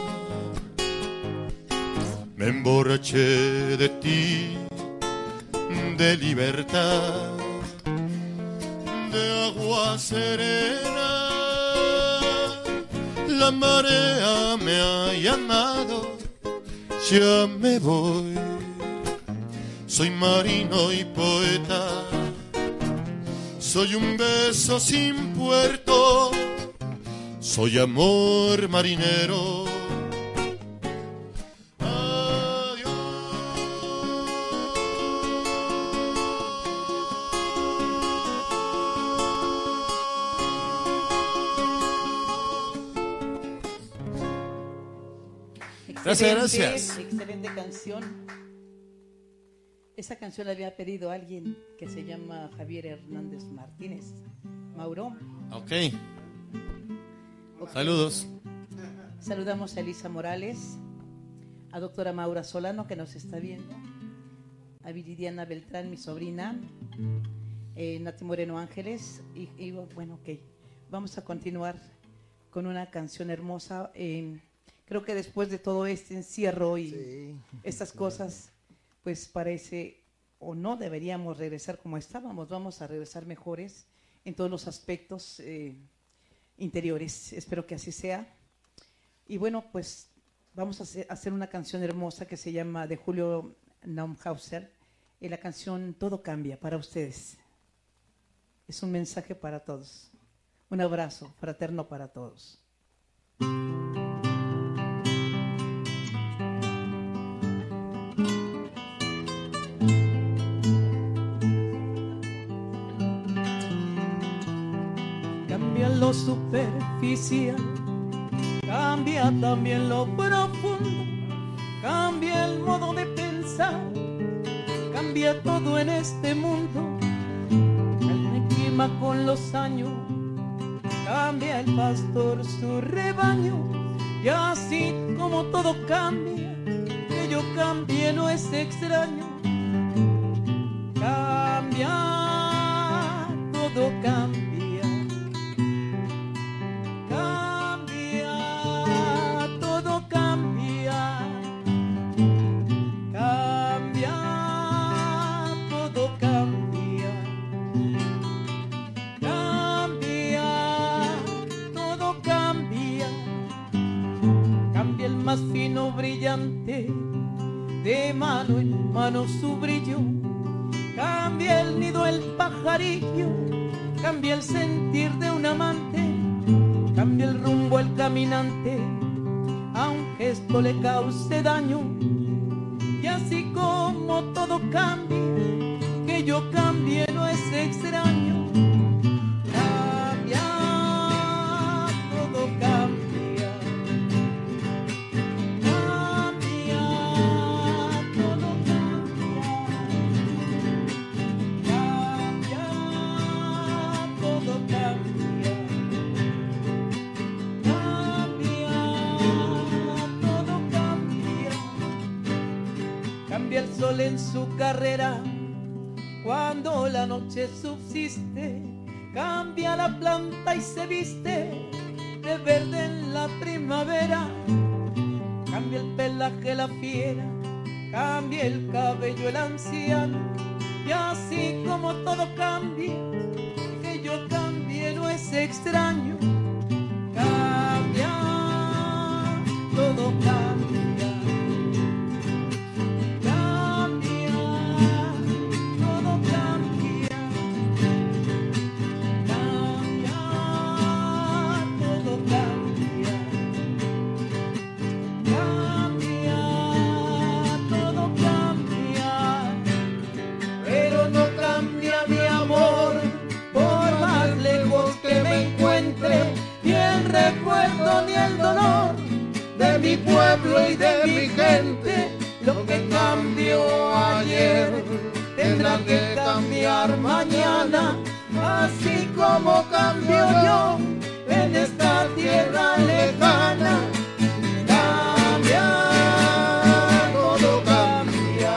Me emborraché de ti, de libertad, de agua serena. La marea me ha llamado, ya me voy. Soy marino y poeta, soy un beso sin puerto, soy amor marinero. Gracias, gracias. Excelente canción. Esa canción la había pedido alguien que se llama Javier Hernández Martínez. Mauro. Ok. Saludos. Saludamos a Elisa Morales, a doctora Maura Solano, que nos está viendo, a Viridiana Beltrán, mi sobrina, eh, Nati Moreno Ángeles, y, y bueno, ok. Vamos a continuar con una canción hermosa. Eh, creo que después de todo este encierro y sí, estas cosas, pues parece, o no deberíamos regresar como estábamos, vamos a regresar mejores en todos los aspectos eh, interiores. Espero que así sea. Y bueno, pues vamos a hacer, hacer una canción hermosa que se llama de Julio Naumhauser, y la canción Todo Cambia, para ustedes. Es un mensaje para todos. Un abrazo fraterno para todos. Cambia lo superficial, cambia también lo profundo, cambia el modo de pensar, cambia todo en este mundo. El clima con los años, cambia el pastor su rebaño, y así como todo cambia, que yo cambie no es extraño. Cambia, todo cambia. Más fino, brillante, de mano en mano su brillo, cambia el nido, el pajarillo, cambia el sentir de un amante, Cambia el rumbo el caminante, aunque esto le cause daño. Y así como todo cambia, que yo cambie no es extraño. Cambia, todo cambia. Cambia, todo cambia. Cambia, todo cambia. Cambia, todo cambia. Cambia el sol en su carrera cuando la noche subsiste. Cambia la planta y se viste de verde en la primavera. Cambia el pelaje la fiera, cambia el cabello el anciano. Y así como todo cambia, que yo cambie no es extraño. Cambia, todo cambia. Cambia, todo cambia. Cambia, todo cambia. Cambia, todo cambia. Pero no cambia mi amor, por más lejos que me encuentre, ni el recuerdo ni el dolor de mi pueblo y de mi gente. Lo que cambió ayer tendrá que cambiar mañana, así como cambio yo en esta tierra lejana. Cambia, todo cambia.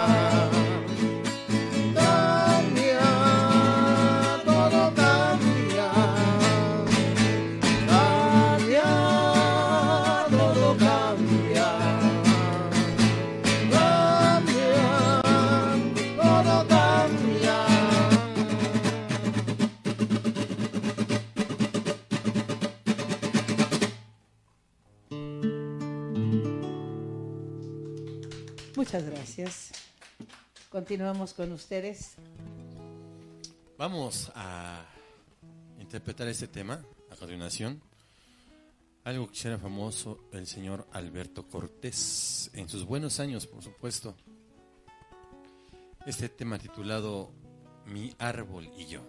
Cambia, todo cambia. Cambia, todo cambia. Cambia, todo cambia. Muchas gracias. Continuamos con ustedes. Vamos a interpretar este tema a continuación. Algo que era famoso el señor Alberto Cortés, en sus buenos años, por supuesto. Este tema titulado Mi árbol y yo.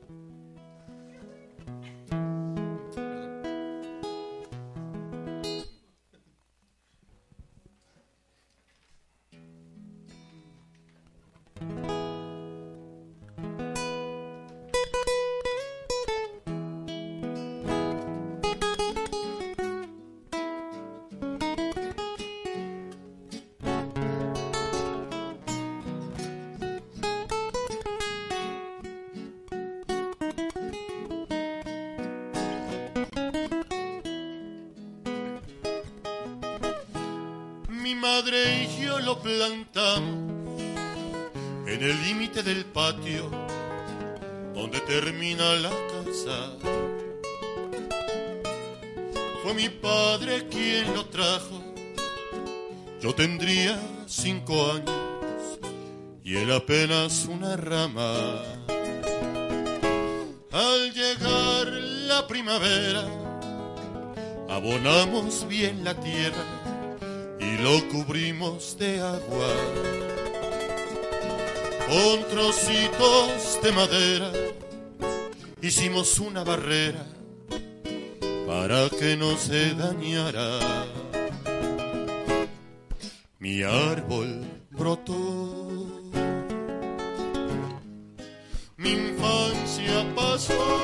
Mi madre y yo lo plantamos en el límite del patio donde termina la casa. Fue mi padre quien lo trajo. Yo tendría cinco años y él apenas una rama. Al llegar la primavera, abonamos bien la tierra y lo cubrimos de agua. Con trocitos de madera hicimos una barrera para que no se dañara. Mi árbol brotó, mi infancia pasó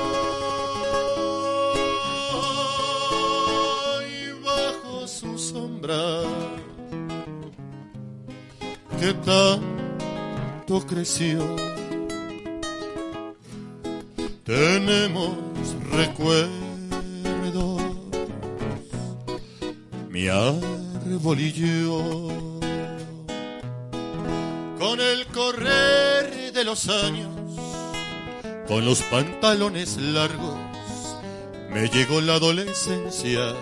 y bajo su sombra que tanto creció tenemos recuerdos. Mi árbol y yo, con el correr de los años, con los pantalones largos, me llegó la adolescencia.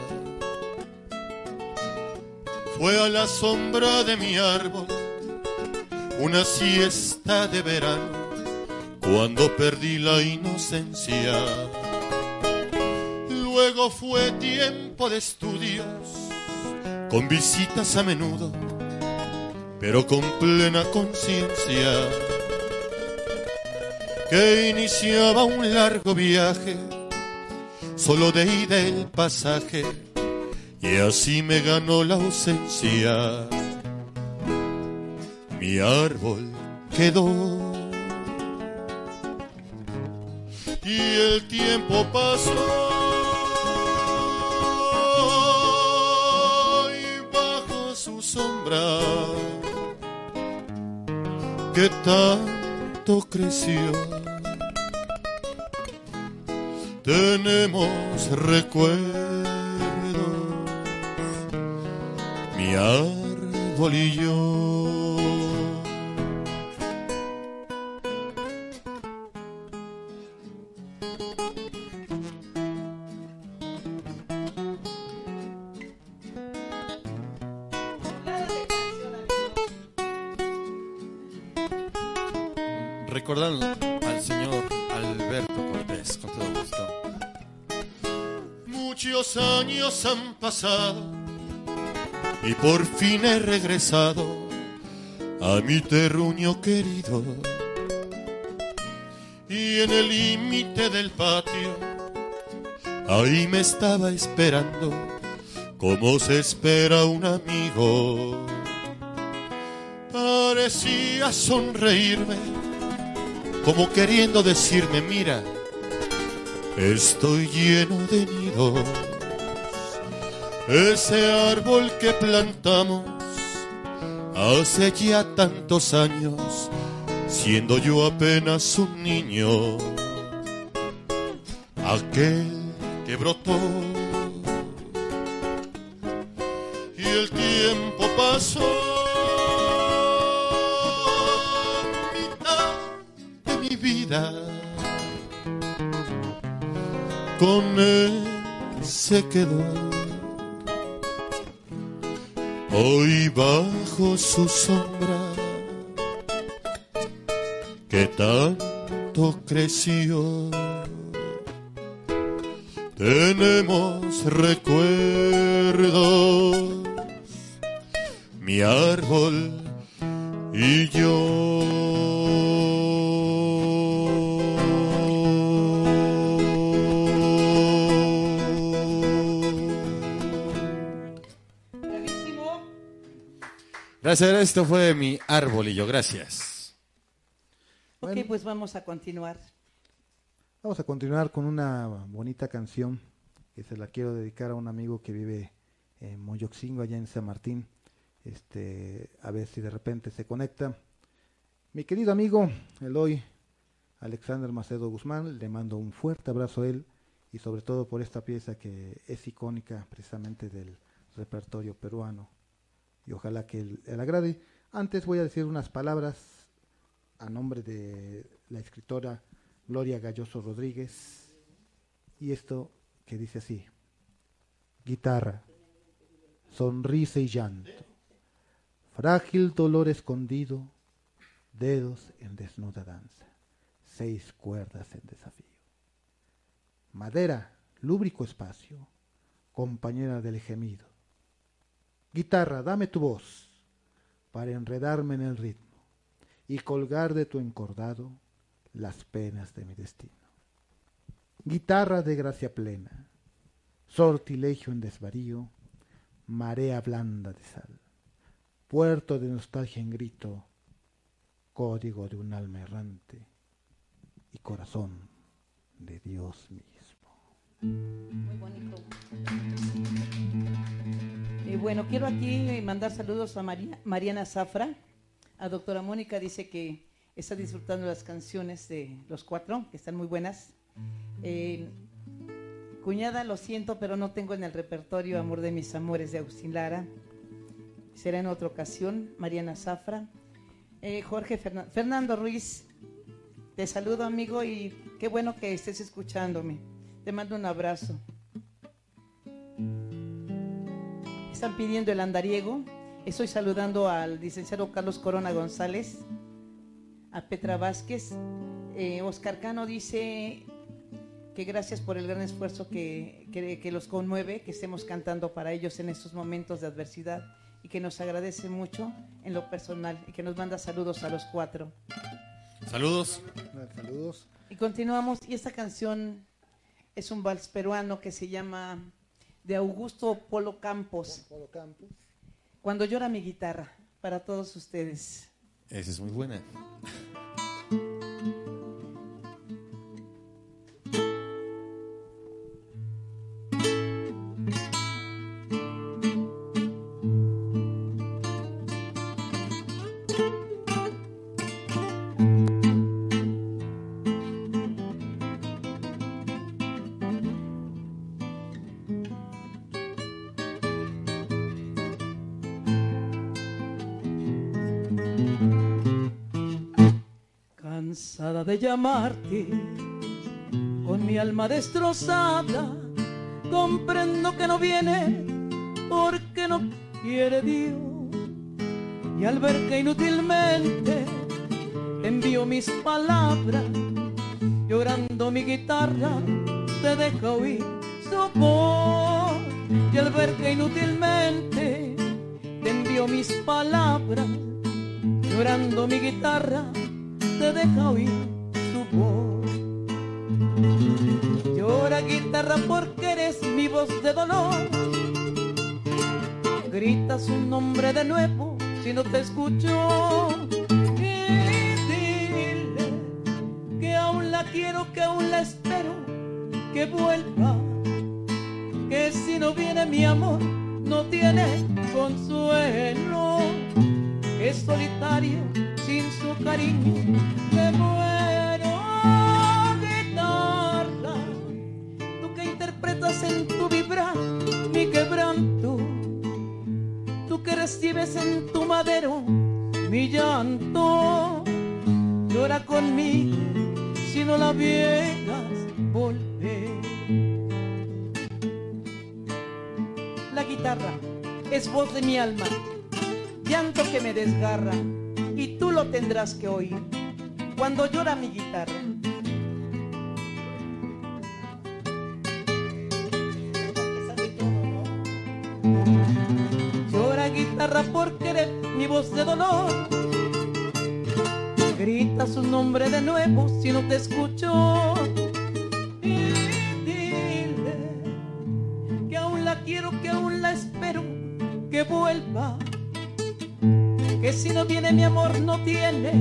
Fue a la sombra de mi árbol una siesta de verano, cuando perdí la inocencia. Luego fue tiempo de estudios, con visitas a menudo, pero con plena conciencia, que iniciaba un largo viaje, solo de ida el pasaje, y así me ganó la ausencia. Mi árbol quedó y el tiempo pasó, y bajo su sombra que tanto creció, tenemos recuerdos, mi árbol y yo. Recordando al señor Alberto Cortés, con todo gusto. Muchos años han pasado y por fin he regresado a mi terruño querido, y en el límite del patio ahí me estaba esperando como se espera un amigo. Parecía sonreírme como queriendo decirme: mira, estoy lleno de nidos. Ese árbol que plantamos hace ya tantos años, siendo yo apenas un niño, aquel que brotó. Y el tiempo pasó, mitad de mi vida con él se quedó. Hoy bajo su sombra que tanto creció, tenemos recuerdos, mi árbol y yo. Gracias, esto fue Mi Árbol y Yo, gracias. Ok, Bueno. pues vamos a continuar. Vamos a continuar con una bonita canción que se la quiero dedicar a un amigo que vive en Moyoxingo, allá en San Martín. Este, a ver si de repente se conecta. Mi querido amigo Eloy Alexander Macedo Guzmán, le mando un fuerte abrazo a él y sobre todo por esta pieza que es icónica precisamente del repertorio peruano. Y ojalá que él, él agrade. Antes voy a decir unas palabras a nombre de la escritora Gloria Galloso Rodríguez, y esto que dice así: guitarra, sonrisa y llanto, frágil dolor escondido, dedos en desnuda danza, seis cuerdas en desafío. Madera, lúbrico espacio, compañera del gemido. Guitarra, dame tu voz para enredarme en el ritmo y colgar de tu encordado las penas de mi destino. Guitarra de gracia plena, sortilegio en desvarío, marea blanda de sal, puerto de nostalgia en grito, código de un alma errante y corazón de Dios mismo. Muy bonito. Y bueno, quiero aquí mandar saludos a María, Mariana Zafra. A doctora Mónica, dice que está disfrutando las canciones de los cuatro, que están muy buenas. Eh, cuñada, lo siento, pero no tengo en el repertorio Amor de mis amores de Agustín Lara. Será en otra ocasión. Mariana Zafra. Eh, Jorge Fernan- Fernando Ruiz, te saludo, amigo, y qué bueno que estés escuchándome. Te mando un abrazo. Están pidiendo el andariego. Estoy saludando al licenciado Carlos Corona González, a Petra Vázquez. Eh, Oscar Cano dice que gracias por el gran esfuerzo que, que, que los conmueve, que estemos cantando para ellos en estos momentos de adversidad, y que nos agradece mucho en lo personal y que nos manda saludos a los cuatro. Saludos. Saludos. Y continuamos, y esta canción es un vals peruano que se llama de Augusto Polo Campos. Polo Campos. Cuando llora mi guitarra, para todos ustedes. Esa es muy buena. Cansada de llamarte, con mi alma destrozada, comprendo que no viene porque no quiere Dios. Y al ver que inútilmente te envío mis palabras, llorando mi guitarra te deja oír su voz. Y al ver que inútilmente te envío mis palabras, llorando mi guitarra te deja oír su voz. Llora guitarra porque eres mi voz de dolor. Gritas un nombre de nuevo si no te escucho. Y dile que aún la quiero, que aún la espero, que vuelva. Que si no viene mi amor no tiene consuelo. Es solitario sin su cariño, me muero. Guitarra, tú que interpretas en tu vibrar mi quebranto, tú que recibes en tu madero mi llanto, llora conmigo si no la vieras volver. La guitarra es voz de mi alma, llanto que me desgarra, y tú lo tendrás que oír cuando llora mi guitarra. Llora guitarra porque eres mi voz de dolor. Grita su nombre de nuevo si no te escucho. Y dile que aún la quiero, que aún la espero, que vuelva. Que si no viene mi amor no tiene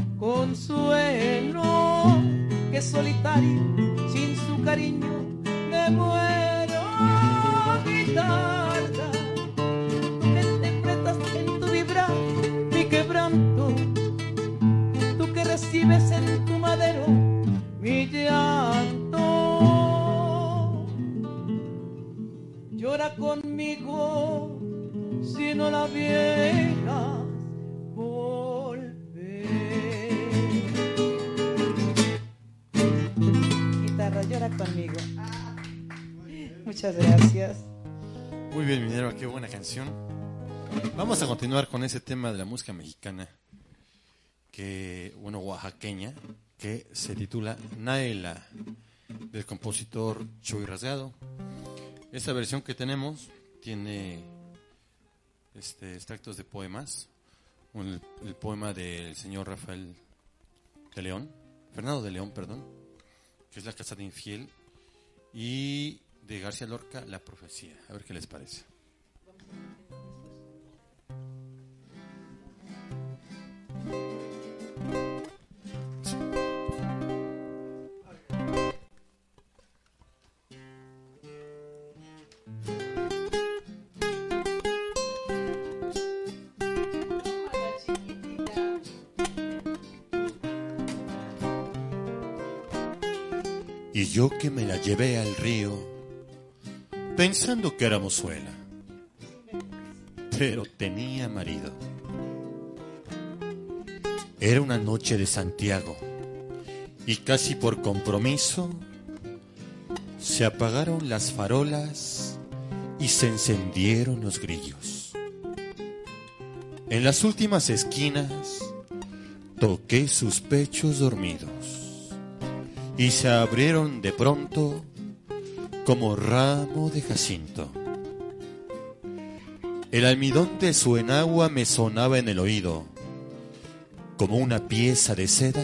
consuelo, que solitario sin su cariño me muero. Guitarra, tú que interpretas en tu vibrar mi quebranto, tú que recibes en tu madero mi llanto, llora conmigo si no la vieras volver. Guitarra, llora conmigo. Muchas gracias. Muy bien, Minerva, qué buena canción. Vamos a continuar con ese tema de la música mexicana, que, bueno, oaxaqueña, que se titula Naila, del compositor Chuy Rasgado. Esta versión que tenemos tiene este, extractos de poemas. El, el poema del señor Rafael de León, Fernando de León, perdón, que es La casada infiel, y de García Lorca, La profecía. A ver qué les parece. Y yo que me la llevé al río, pensando que era mozuela, pero tenía marido. Era una noche de Santiago, y casi por compromiso, se apagaron las farolas y se encendieron los grillos. En las últimas esquinas, toqué sus pechos dormidos. y se abrieron de pronto como ramo de jacinto. El almidón de su enagua me sonaba en el oído como una pieza de seda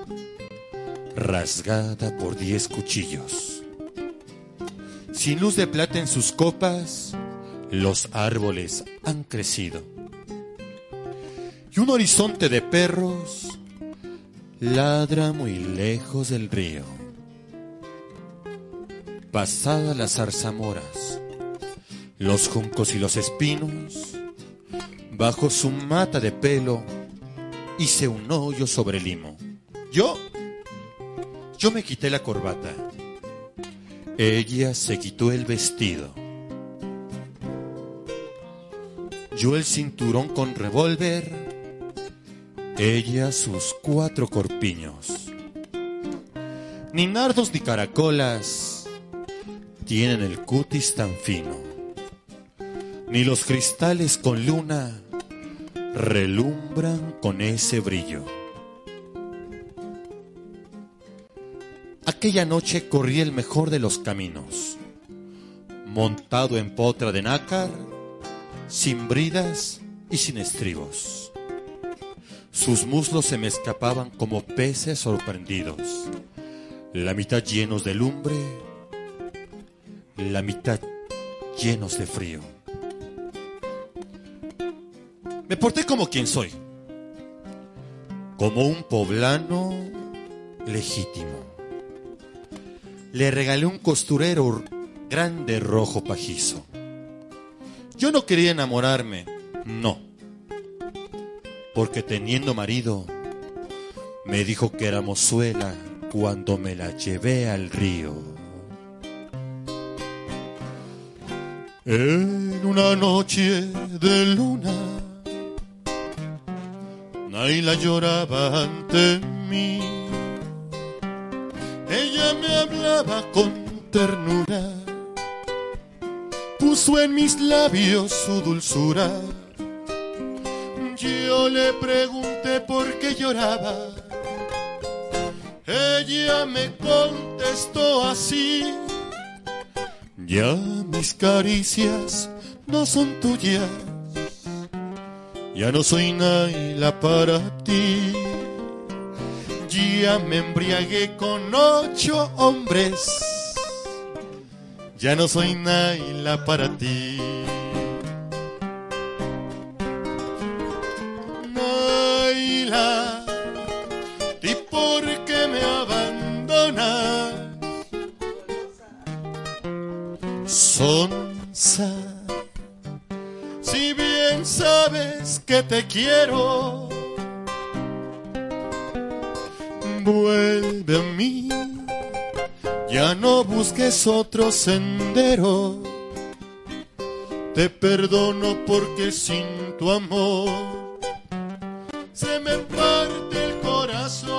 rasgada por diez cuchillos. Sin luz de plata en sus copas, los árboles han crecido. Y un horizonte de perros ladra muy lejos del río. Pasadas las zarzamoras, los juncos y los espinos, bajo su mata de pelo hice un hoyo sobre el limo. Yo, yo me quité la corbata. Ella se quitó el vestido. Yo el cinturón con revólver, ella sus cuatro corpiños. Ni nardos ni caracolas tienen el cutis tan fino, ni los cristales con luna relumbran con ese brillo. Aquella noche corrí el mejor de los caminos, montado en potra de nácar, sin bridas y sin estribos. Sus muslos se me escapaban como peces sorprendidos, la mitad llenos de lumbre, la mitad llenos de frío. Me porté como quien soy, como un poblano legítimo. Le regalé un costurero grande rojo pajizo. Yo no quería enamorarme, no, porque teniendo marido, me dijo que era mozuela cuando me la llevé al río. En una noche de luna, Naila lloraba ante mí. Ella me hablaba con ternura, puso en mis labios su dulzura. Yo le pregunté por qué lloraba. Ella me contestó así: ya mis caricias no son tuyas, ya no soy Naila para ti. Ya me embriagué con ocho hombres, ya no soy Naila para ti. Naila, ¿y por qué me abandonas? Sonsa, si bien sabes que te quiero, vuelve a mí, ya no busques otro sendero. Te perdono porque sin tu amor se me parte el corazón.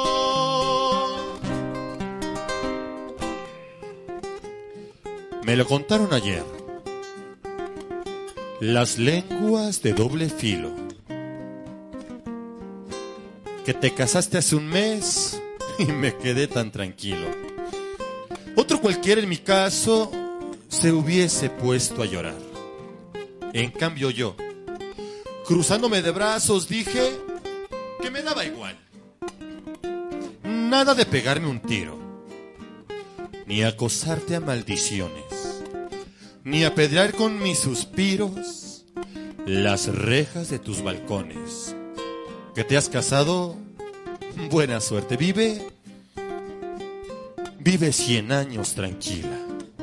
Me lo contaron ayer, las lenguas de doble filo, que te casaste hace un mes y me quedé tan tranquilo. Otro cualquiera en mi caso se hubiese puesto a llorar. En cambio yo, cruzándome de brazos, dije que me daba igual. Nada de pegarme un tiro, ni acosarte a maldiciones, ni apedrear con mis suspiros las rejas de tus balcones. Que te has casado, buena suerte. Vive, vive cien años tranquila.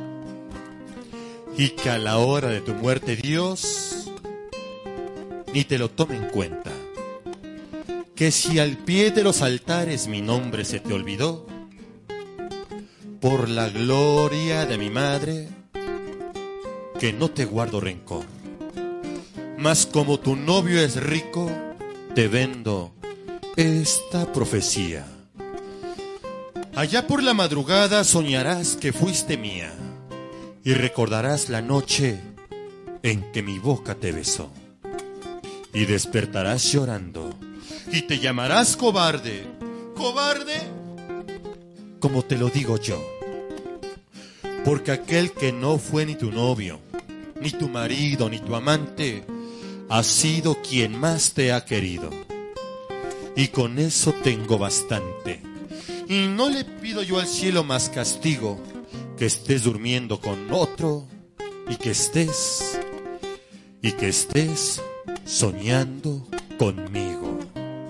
Y que a la hora de tu muerte Dios ni te lo tome en cuenta. Que si al pie de los altares mi nombre se te olvidó, por la gloria de mi madre, que no te guardo rencor. Mas como tu novio es rico, te vendo esta profecía. Allá por la madrugada soñarás que fuiste mía y recordarás la noche en que mi boca te besó. Y despertarás llorando y te llamarás cobarde, cobarde, como te lo digo yo. Porque aquel que no fue ni tu novio, ni tu marido, ni tu amante, ha sido quien más te ha querido. Y con eso tengo bastante. Y no le pido yo al cielo más castigo, que estés durmiendo con otro y que estés, y que estés soñando conmigo.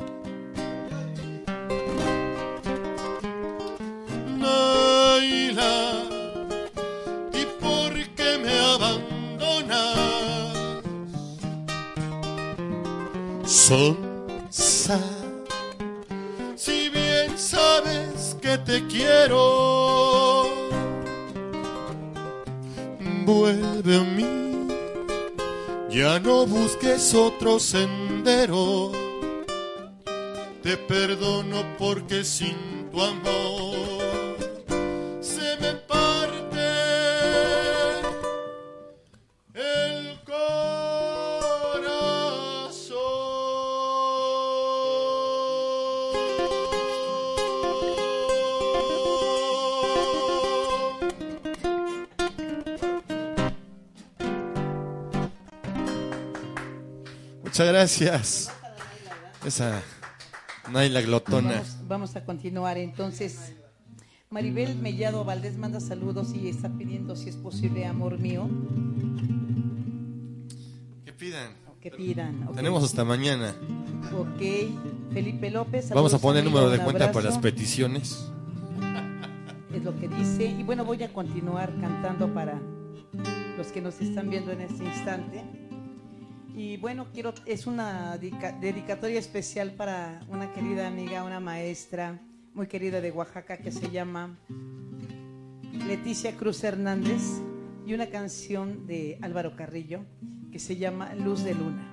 Naila, ¿y por qué me abandonas? Sonsa, Si bien sabes que te quiero, vuelve a mí, ya no busques otro sendero. Te perdono porque sin tu amor se me parte el corazón. muchas gracias. Esa Naila glotona. Vamos, vamos a continuar entonces. Maribel Mellado Valdés manda saludos y está pidiendo, si es posible, amor mío. Que pidan. Que pidan. Okay. Tenemos hasta mañana. Ok. Felipe López. Vamos a saludos, poner amigo, número de un cuenta para abrazo. las peticiones. Es lo que dice. Y bueno, voy a continuar cantando para los que nos están viendo en este instante. Y bueno, quiero, es una dedica- dedicatoria especial para una querida amiga, una maestra muy querida de Oaxaca que se llama Leticia Cruz Hernández, y una canción de Álvaro Carrillo que se llama Luz de Luna.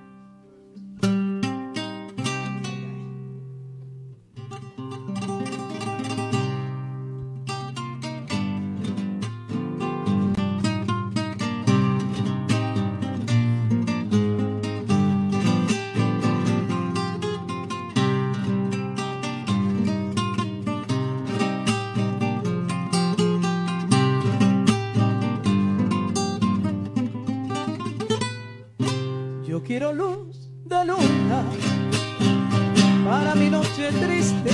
Yo quiero luz de luna para mi noche triste,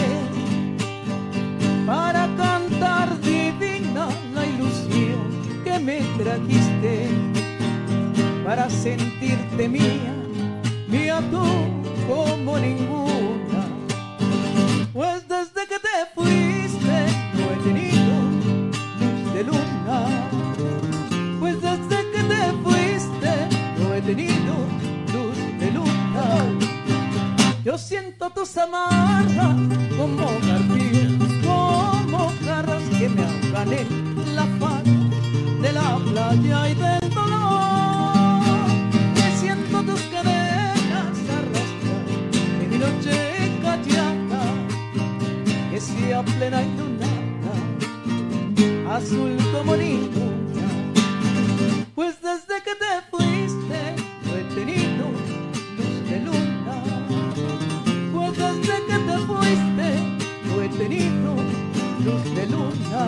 para cantar divina la ilusión que me trajiste, para sentirte mía, mía tú como ninguna. Pues desde que te fuiste no he tenido luz de luna. Pues desde que te fuiste no he tenido luz de luna. Yo siento tus amarras como garfios, como garras que me ahogan en la falda de la playa y del dolor. Y siento tus cadenas arrastrar en mi noche callada, que sea plena y lunada, azul como ninguna. Pues desde que te fuiste no he tenido luz de luna. Pues desde que te fuiste no he tenido luz de luna.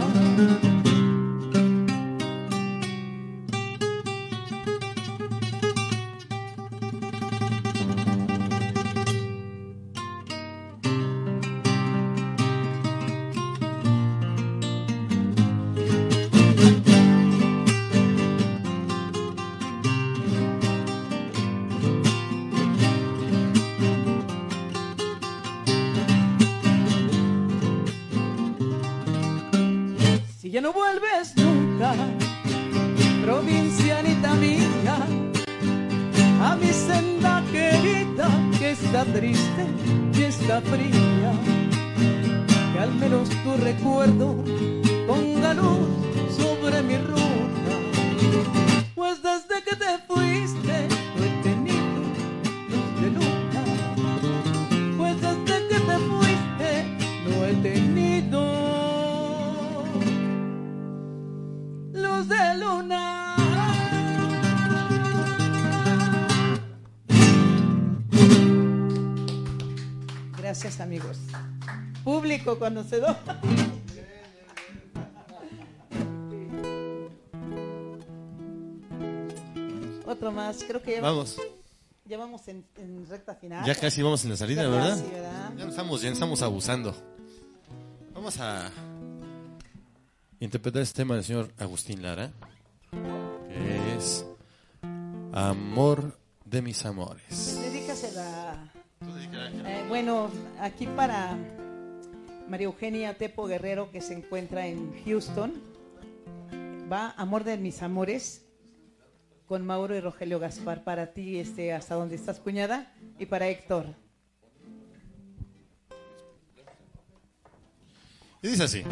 Si ya no vuelves nunca, provincianita mía, a mi senda querida que está triste y está fría, que al menos tu recuerdo ponga luz sobre mi ruta. Pues desde que te fuiste no he tenido luz de luna. Pues desde que te fuiste no he tenido luz de luna. Gracias, amigos. Público conocedor. otro más. Creo que ya Vamos. Ya vamos en, en recta final. Ya casi vamos en la salida, Ya ¿verdad? casi, ¿verdad? Ya no estamos, ya no estamos abusando. Vamos a interpretar este tema del señor Agustín Lara, que es Amor de mis amores. Dedícasela. Eh, bueno, aquí para María Eugenia Tepo Guerrero, que se encuentra en Houston, va Amor de mis amores con Mauro y Rogelio Gaspar, para ti, este, hasta donde estás, cuñada, y para Héctor. Y dice así.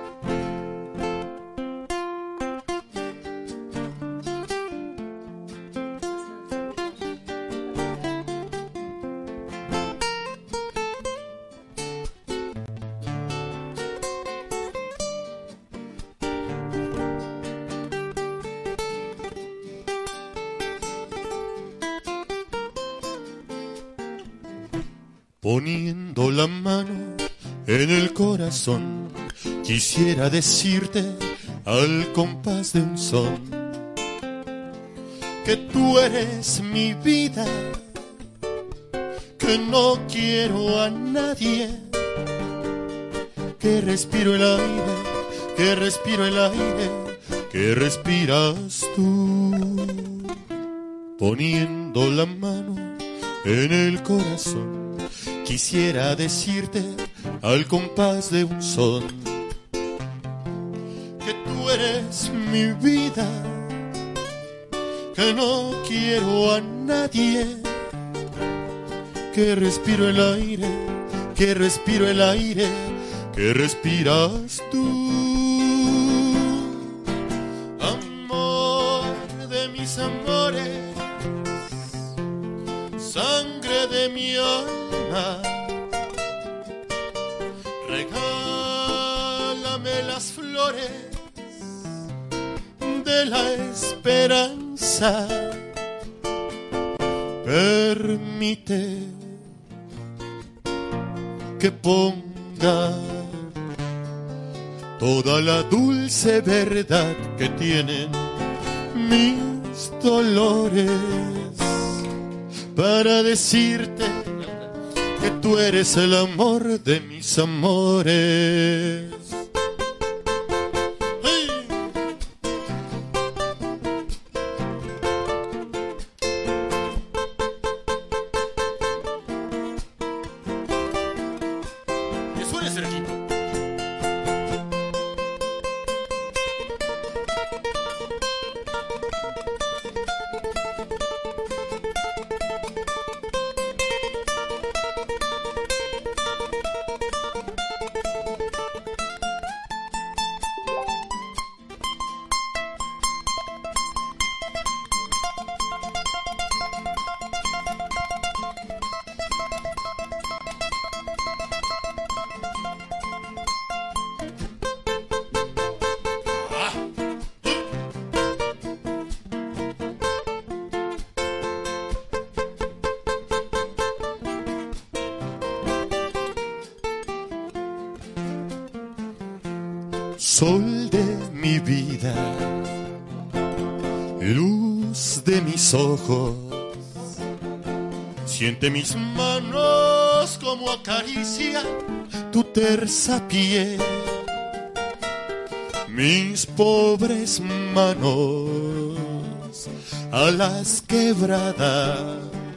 Poniendo la mano en el corazón, quisiera decirte al compás de un son que tú eres mi vida, que no quiero a nadie, que respiro el aire, que respiro el aire, que respiras tú. Poniendo la mano en el corazón, quisiera decirte al compás de un son que tú eres mi vida, que no quiero a nadie, que respiro el aire, que respiro el aire, que respiras tú. Amor de mis amores, sangre de mi alma, regálame las flores de la esperanza, permite que ponga toda la dulce verdad que tienen mis dolores, para decirte que tú eres el amor de mis amores. ¡Hey! Que suene Sergito. Sol de mi vida, luz de mis ojos, siente mis manos como acaricia tu tersa piel, mis pobres manos a las quebradas,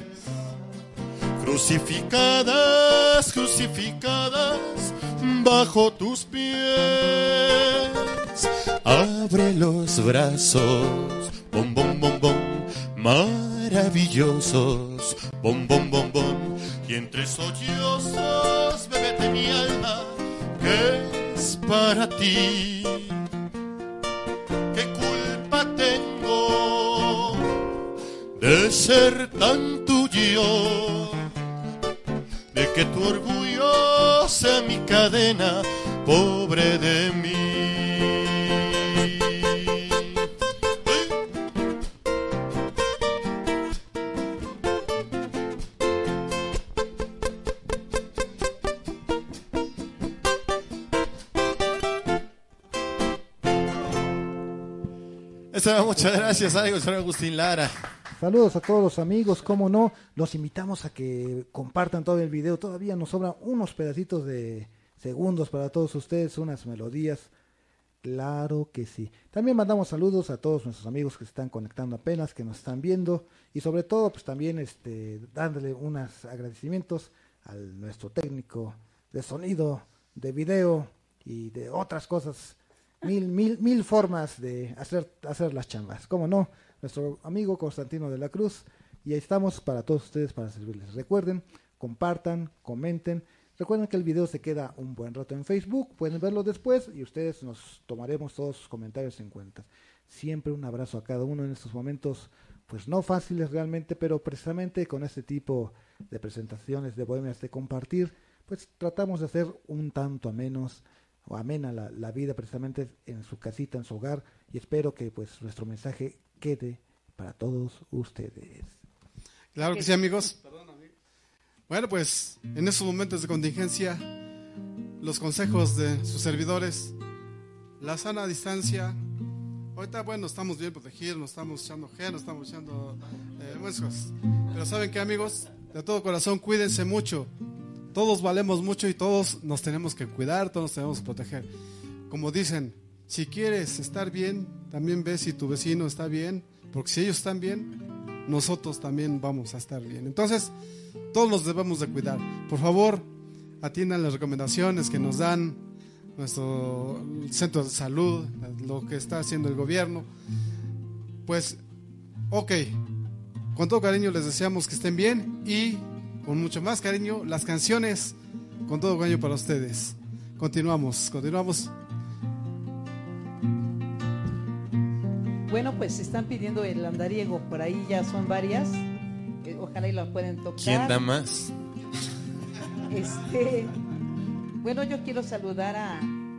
crucificadas, crucificadas bajo tus pies. Abre los brazos, bom, bom, bom, bom, maravillosos, bom, bom, bom, bom, y entre sollozos bébete mi alma, que es para ti. ¿Qué culpa tengo de ser tan tuyo? De que tu orgullo sea mi cadena, pobre de mí. Eso, muchas gracias, amigos, señor Agustín Lara. Saludos a todos los amigos, cómo no, los invitamos a que compartan todo el video, todavía nos sobran unos pedacitos de segundos para todos ustedes, unas melodías, claro que sí. También mandamos saludos a todos nuestros amigos que se están conectando apenas, que nos están viendo, y sobre todo pues también este dándole unos agradecimientos a nuestro técnico de sonido, de video y de otras cosas, mil, mil, mil formas de hacer, hacer las chambas, cómo no, nuestro amigo Constantino de la Cruz, y ahí estamos para todos ustedes para servirles. Recuerden, compartan, comenten, recuerden que el video se queda un buen rato en Facebook, pueden verlo después y ustedes nos tomaremos todos sus comentarios en cuenta. Siempre un abrazo a cada uno en estos momentos, pues no fáciles realmente, pero precisamente con este tipo de presentaciones de bohemias de compartir, pues tratamos de hacer un tanto a menos o amena la, la vida precisamente en su casita, en su hogar, y espero que pues nuestro mensaje quede para todos ustedes. Claro que sí, amigos. Perdón, amigo. Bueno, pues en estos momentos de contingencia, los consejos de sus servidores, la sana distancia. Ahorita, bueno, estamos bien protegidos, nos estamos echando gel, nos estamos echando eh, muestras. Pero ¿saben qué, amigos? De todo corazón, cuídense mucho. Todos valemos mucho y todos nos tenemos que cuidar, todos nos tenemos que proteger. Como dicen, si quieres estar bien, también ve si tu vecino está bien, porque si ellos están bien, nosotros también vamos a estar bien. Entonces, todos nos debemos de cuidar. Por favor, atiendan las recomendaciones que nos dan nuestro centro de salud, lo que está haciendo el gobierno. Pues, ok, con todo cariño les deseamos que estén bien y con mucho más cariño las canciones, con todo cariño para ustedes. Continuamos, continuamos. Bueno, pues se están pidiendo el andariego, por ahí ya son varias, eh, ojalá y la pueden tocar. ¿Quién da más? Este, bueno, yo quiero saludar a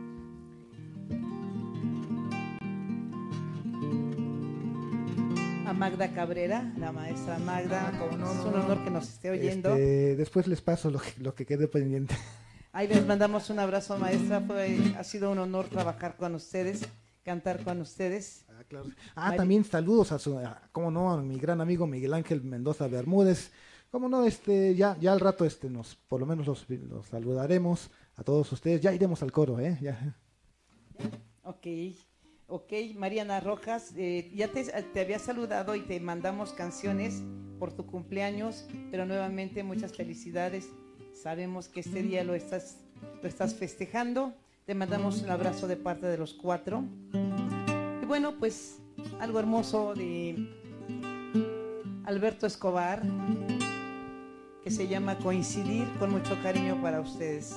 a Magda Cabrera, la maestra Magda, Ah, no, es no, un no. honor que nos esté oyendo. Este, después les paso lo que, lo que quede pendiente. Ahí les mandamos un abrazo, maestra, fue, ha sido un honor trabajar con ustedes, cantar con ustedes. Ah, claro. Ah, Mari- también saludos a su, a, cómo no, a mi gran amigo Miguel Ángel Mendoza Bermúdez. Cómo no, este, ya, ya al rato, este, nos, por lo menos los, los saludaremos a todos ustedes. Ya iremos al coro, eh, ya. Ok, ok, Mariana Rojas, eh, ya te, te había saludado y te mandamos canciones por tu cumpleaños, pero nuevamente muchas felicidades. Sabemos que este día lo estás, lo estás festejando. Te mandamos un abrazo de parte de los cuatro. Y bueno, pues algo hermoso de Alberto Escobar, que se llama Coincidir, con mucho cariño para ustedes.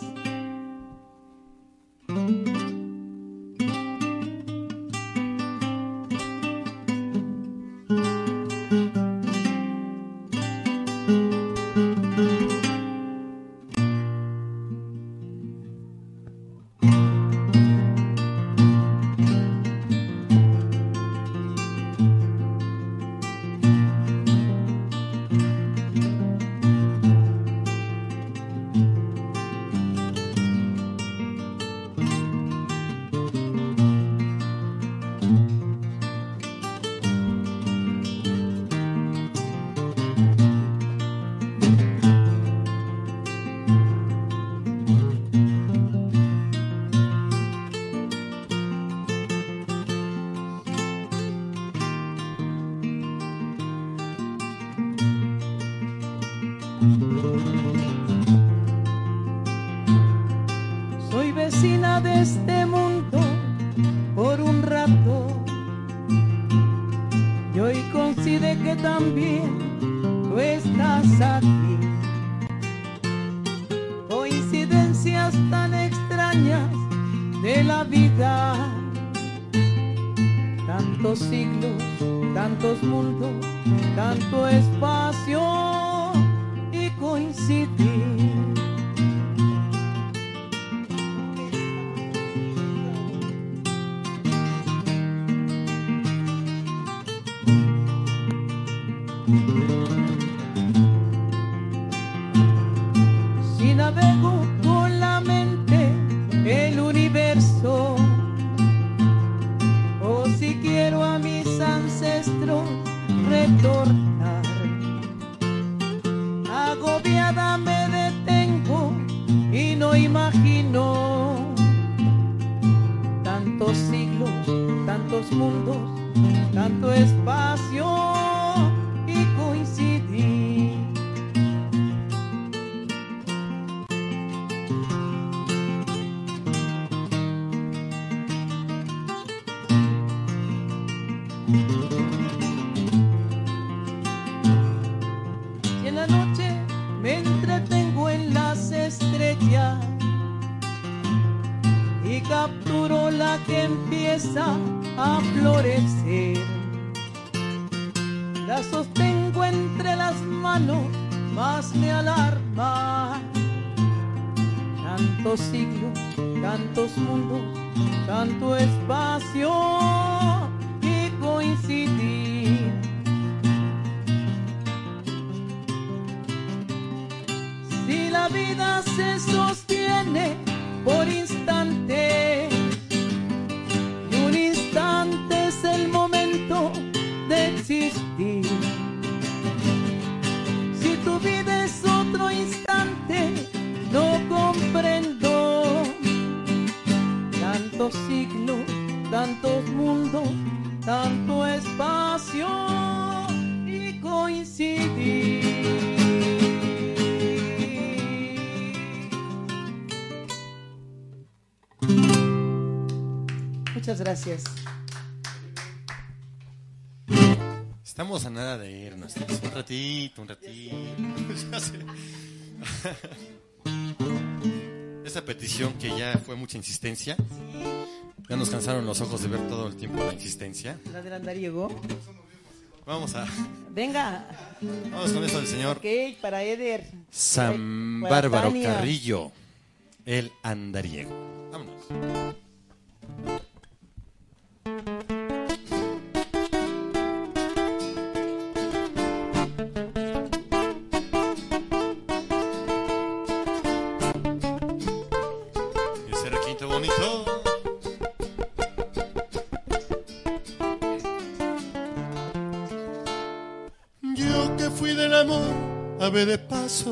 Soy vecina de este mundo por un rato y hoy coincide que también tú estás aquí. Coincidencias tan extrañas de la vida, tantos siglos, tantos mundos, tanto espacio y coincidir. Si navego con la mente el universo, o si quiero a mis ancestros retornar, siglos, tantos mundos, tanto espacio y coincidir. Y en la noche me entretengo en las estrellas y capturo la que empieza a florecer. La sostengo entre las manos, más me alarma. Tantos siglos, tantos mundos, tanto espacio y coincidir. Si la vida se sostiene por instantes, y un instante es el momento de existir. Si tu vida es otro instante, no comprendo. Tantos siglos, tantos mundos, tanto espacio y coincidir. Muchas gracias. Estamos a nada de irnos. Un ratito, un ratito. Ya sé. Esa petición que ya fue mucha insistencia. Ya nos cansaron los ojos de ver todo el tiempo la insistencia. La del andariego. Vamos a... Venga. Vamos con esto del señor. Ok, para Eder. San Para Bárbaro Tania. Carrillo, el andariego. Vámonos. Ese requinto bonito. Yo que fui del amor ave de paso,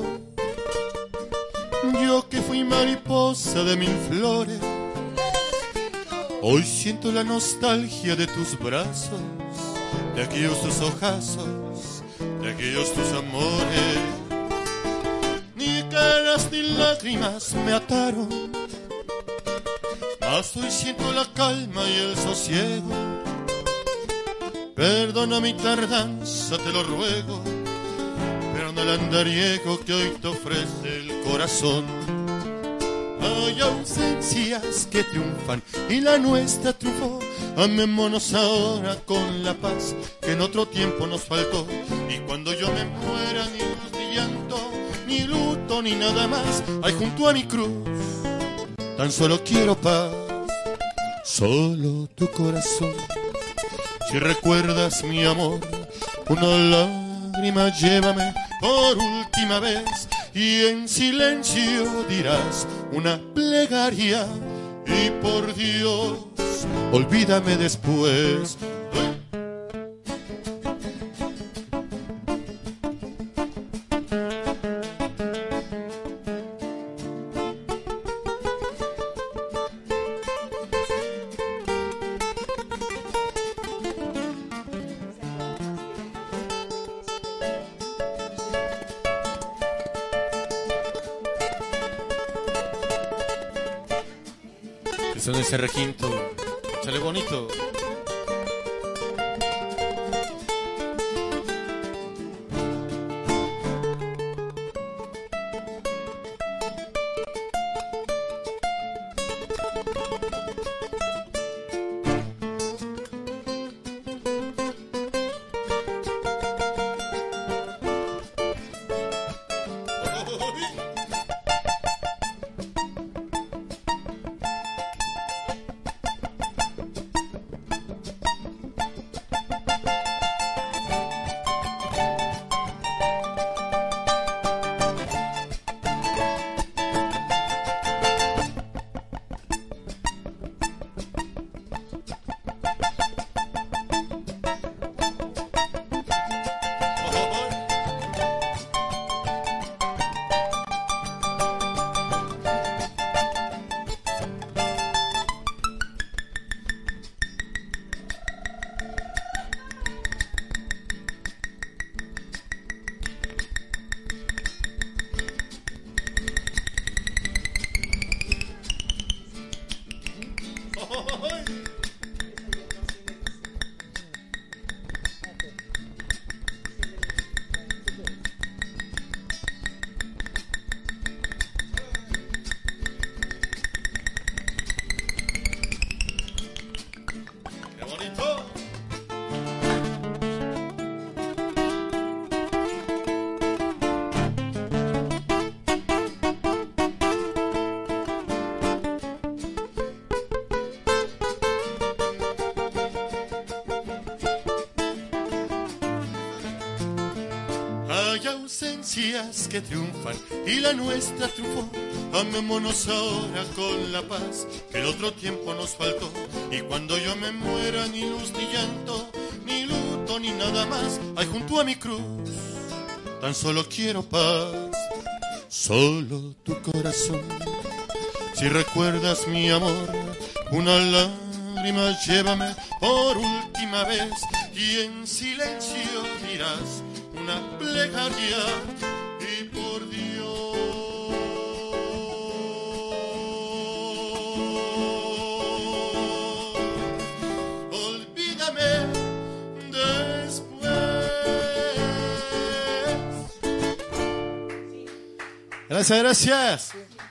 yo que fui mariposa de mil flores, hoy siento la nostalgia de tus brazos, de aquellos tus ojazos, de aquellos tus amores. Ni caras ni lágrimas me ataron, mas hoy siento la calma y el sosiego. Perdona mi tardanza, te lo ruego, pero no el andariego que hoy te ofrece el corazón. Hay ausencias que triunfan y la nuestra triunfó. Amémonos ahora con la paz que en otro tiempo nos faltó. Y cuando yo me muera, ni luz ni llanto, ni luto, ni nada más. Hay junto a mi cruz, tan solo quiero paz, solo tu corazón. Si recuerdas mi amor, una lágrima llévame por última vez y en silencio dirás una plegaria y por Dios, olvídame después. Que suene ese requinto. Échale bonito. Que triunfan y la nuestra triunfó. Amémonos ahora con la paz que el otro tiempo nos faltó. Y cuando yo me muera, ni luz ni llanto, ni luto ni nada más. Ay, junto a mi cruz, tan solo quiero paz. Solo tu corazón. Si recuerdas mi amor, una lágrima llévame por última vez. Y en silencio dirás una plegaria. Y por Dios, olvídame después. Gracias, gracias.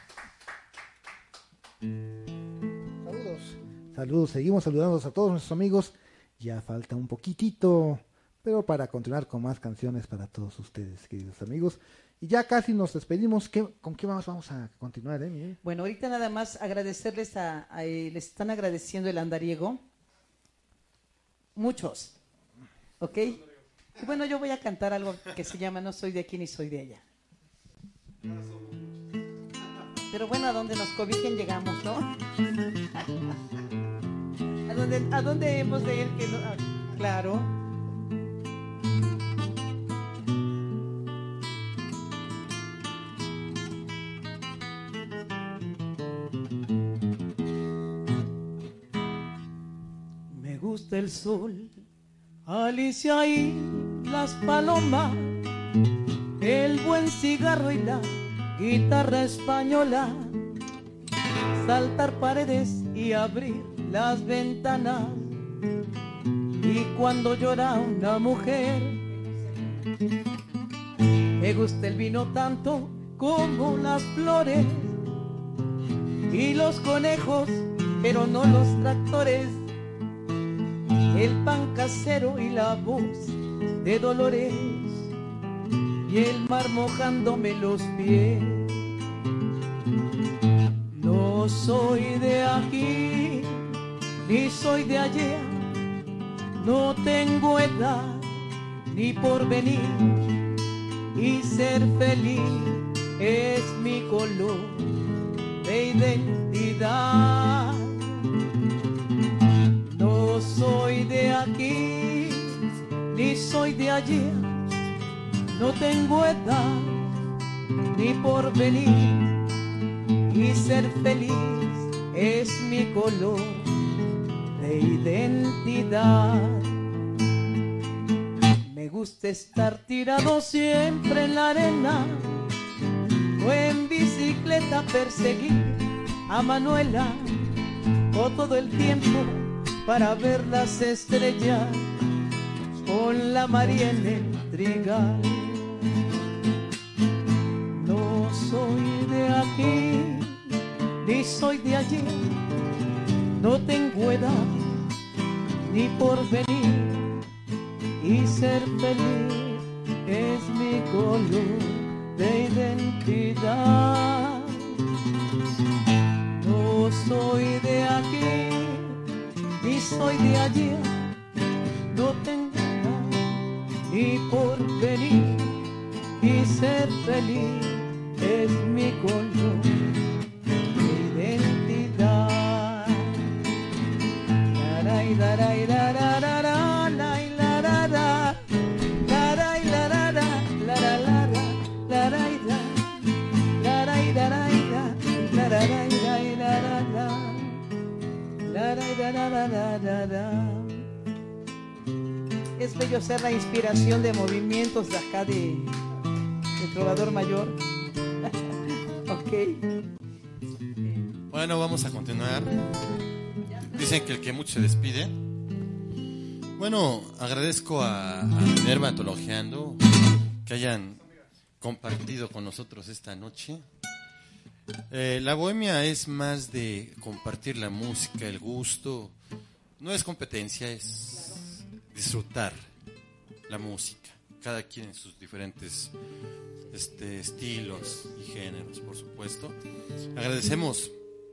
Saludos. Saludos, seguimos saludando a todos nuestros amigos. Ya falta un poquitito, pero para continuar con más canciones para todos ustedes, queridos amigos. Y ya casi nos despedimos. ¿Qué, ¿Con qué más vamos a continuar, eh, Miguel? Bueno, ahorita nada más agradecerles a, a eh, les están agradeciendo el andariego. Muchos. ¿Ok? Y bueno, yo voy a cantar algo que se llama No soy de aquí ni soy de allá. Pero bueno, a donde nos cobijen llegamos, ¿no? ¿A dónde, a dónde hemos de ir? Que no, ah, claro. Me gusta el sol, Alicia y las palomas, el buen cigarro y la guitarra española, saltar paredes y abrir las ventanas, y cuando llora una mujer. Me gusta el vino tanto como las flores y los conejos, pero no los tractores, el pan casero y la voz de Dolores, y el mar mojándome los pies. No soy de aquí, ni soy de allá, no tengo edad ni porvenir, y ser feliz es mi color de identidad. No soy de aquí, ni soy de allá, no tengo edad ni porvenir, y ser feliz es mi color de identidad. Me gusta estar tirado siempre en la arena, o en bicicleta perseguir a Manuela, o todo el tiempo para ver las estrellas con la María en el trigal. No soy de aquí, ni soy de allí, no tengo edad ni porvenir, y ser feliz es mi color de identidad. No soy de aquí, ni soy de allí, no tengo edad ni porvenir, y ser feliz es mi color de identidad. Laray, laray, lararara, lay, larara, laray, larara, larara, laray, la, laray, laray, la, lararay, lay, larara, laray, larara, larara. Es bello ser la inspiración de movimientos de acá de, de Trovador Mayor. Ok. Bueno, vamos a continuar. Dicen que el que mucho se despide. Bueno, agradezco a, a Minerva Antologiando que hayan compartido con nosotros esta noche. Eh, la bohemia es más de compartir la música, el gusto. No es competencia, es disfrutar la música. Cada quien en sus diferentes este, estilos y géneros, por supuesto. Agradecemos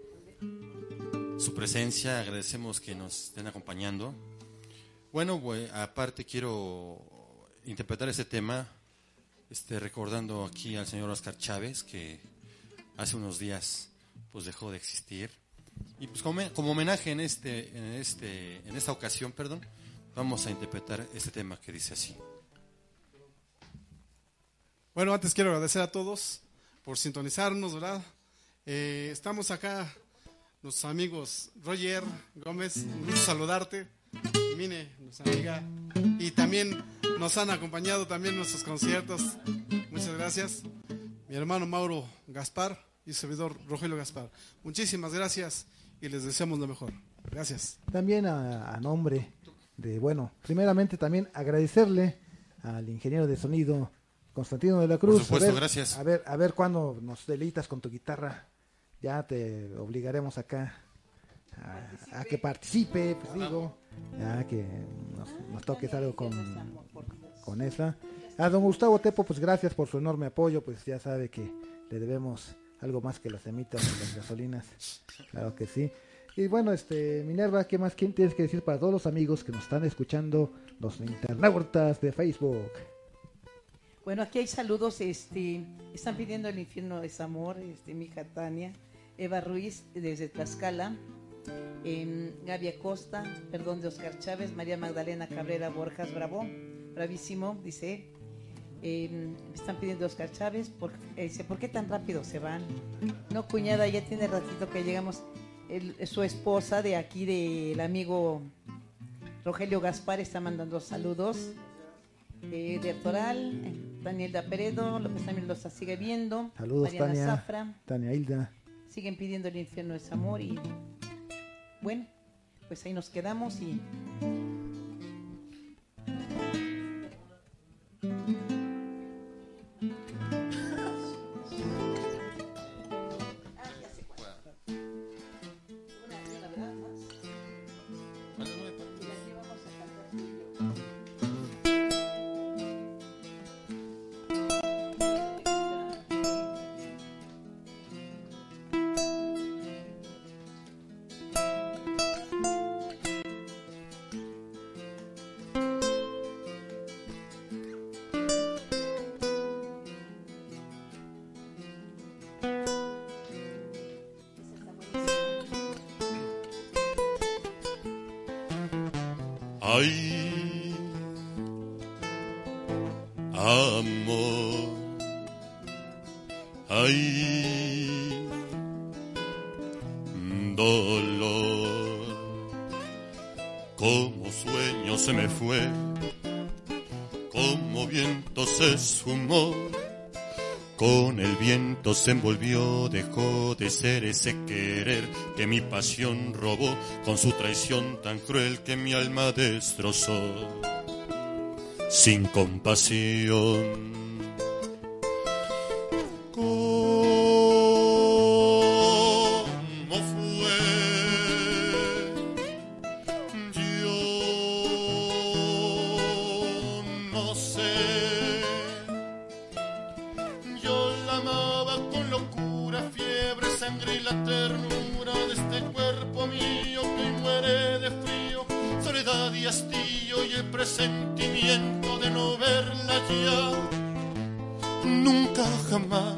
su presencia, agradecemos que nos estén acompañando. Bueno, pues, aparte quiero interpretar este tema, este, recordando aquí al señor Oscar Chávez, que hace unos días pues dejó de existir. Y pues como, como homenaje en este, en este, en esta ocasión, perdón, vamos a interpretar este tema que dice así. Bueno, antes quiero agradecer a todos por sintonizarnos, ¿verdad? Eh, estamos acá, nuestros amigos Roger Gómez, un gusto saludarte, Mine, nuestra amiga, y también nos han acompañado también en nuestros conciertos, muchas gracias. Mi hermano Mauro Gaspar y su servidor Rogelio Gaspar. Muchísimas gracias y les deseamos lo mejor. Gracias. También a, a nombre de, bueno, primeramente también agradecerle al ingeniero de sonido Constantino de la Cruz. Por supuesto, a ver, gracias. A ver, a ver cuándo nos deleitas con tu guitarra. Ya te obligaremos acá a, a que participe, pues digo, ya que nos, nos toques algo con, con esa. A don Gustavo Tepo, pues gracias por su enorme apoyo, pues ya sabe que le debemos algo más que las semitas y las gasolinas, claro que sí. Y bueno, este Minerva, ¿qué más quién tienes que decir para todos los amigos que nos están escuchando, los internautas de Facebook? Bueno, aquí hay saludos, este, están pidiendo El infierno es amor, este, mi hija Tania, Eva Ruiz desde Tlaxcala, eh, Gaby Acosta, perdón, de Oscar Chávez, María Magdalena Cabrera Borjas, bravo, bravísimo, dice. Eh, están pidiendo Oscar Chávez, por, eh, dice, ¿por qué tan rápido se van? No, cuñada, ya tiene ratito que llegamos. El, su esposa de aquí, del amigo Rogelio Gaspar, está mandando saludos. Eh, de Toral, eh, Danielda Peredo, López también los sigue viendo. Saludos, Mariana Tania, Zafra. Tania Hilda. Siguen pidiendo El infierno es amor y bueno, pues ahí nos quedamos y... Ay, amor, ay, dolor, como sueño se me fue, como viento se esfumó, con el viento se envolvió, dejó de ser ese querer que mi pasión robó, con su traición tan cruel que mi alma destrozó. Sin compasión, ¿cómo fue? Yo no sé. Yo la amaba con locura, fiebre, sangre y la ternura de este cuerpo mío que muere de frío, soledad y hastío y el presentimiento de no verla ya. Nunca jamás,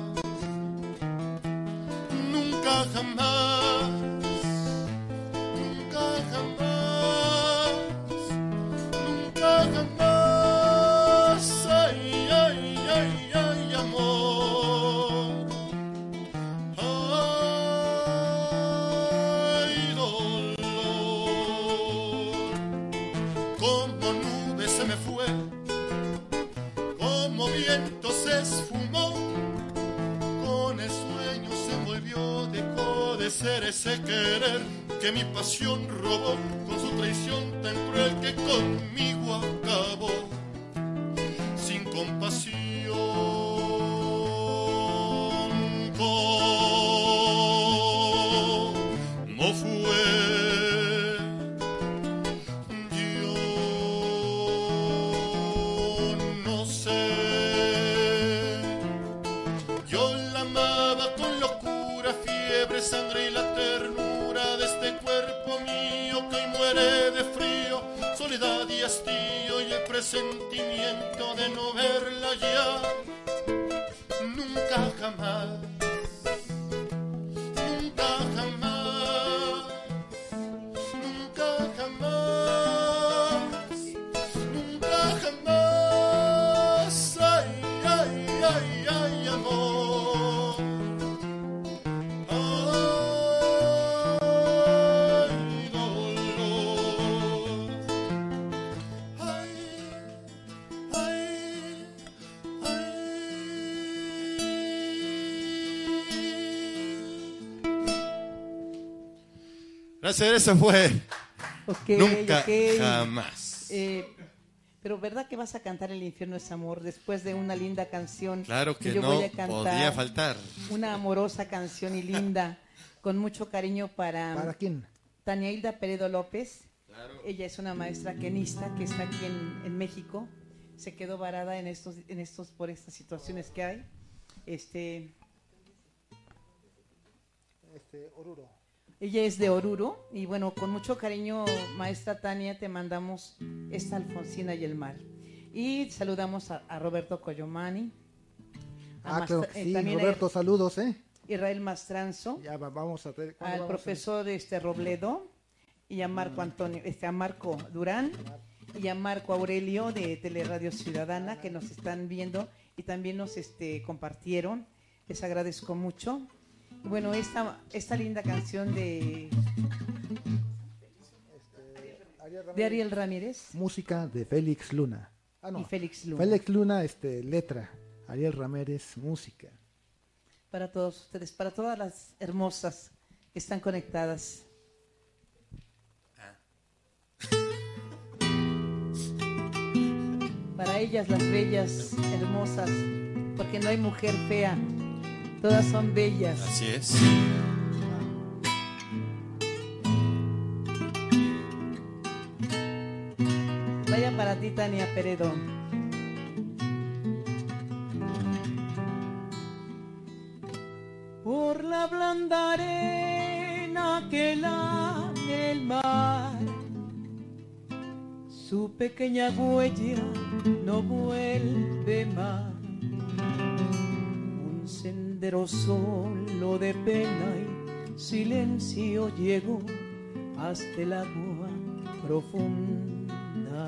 nunca jamás, nunca jamás, nunca jamás. Ay, ay, ay, ay, amor. Ay, dolor. Como nube se me fue, como viento se esfumó, con el sueño se envolvió, dejó de ser ese querer que mi pasión robó con su traición tan cruel que conmigo acabó sin compasión. ¿Cómo fue? Yo no sé. Yo la amaba con locura, fiebre, sangre y la ternura de este cuerpo mío que hoy muere de frío, soledad y hastío y el presentimiento de no verla ya nunca jamás. Nunca jamás, nunca jamás, nunca jamás, ay, ay, ay, ay, amor, ay, dolor, ay, ay, ay. Gracias, eso fue. Okay, Nunca, okay. jamás. Eh, pero ¿verdad que vas a cantar El infierno es amor después de una linda canción? Claro que yo no voy a cantar, podía faltar. una amorosa canción y linda, con mucho cariño para, ¿Para quién? Tania Hilda Peredo López. Claro. Ella es una maestra quenista que está aquí en, en México. Se quedó varada en estos, en estos, por estas situaciones que hay. Este, Este, Oruro. Ella es de Oruro y bueno, con mucho cariño, maestra Tania, te mandamos esta Alfonsina y el mar. Y saludamos a, a Roberto Coyomani. A Ah, Mastra- claro que eh, sí, también a Roberto, saludos, ¿eh? Israel Mastranzo, Ya va- vamos a ver. ¿cuándo al vamos a- profesor este Robledo y a Marco Antonio, este, a Marco Durán y a Marco Aurelio de Teleradio Ciudadana que nos están viendo y también nos este, compartieron. Les agradezco mucho. Bueno, esta, esta linda canción de, de Ariel Ramírez Música de Félix Luna. Ah, no. y Félix Luna. Félix Luna, este, letra. Ariel Ramírez, música. Para todos ustedes, para todas las hermosas que están conectadas. Para ellas las bellas, hermosas, porque no hay mujer fea, todas son bellas. Así es. Vaya para ti, Tania Peredo. Por la blanda arena que lame el mar, su pequeña huella no vuelve más. Un sendero solo de pena y silencio llegó hasta el agua profunda.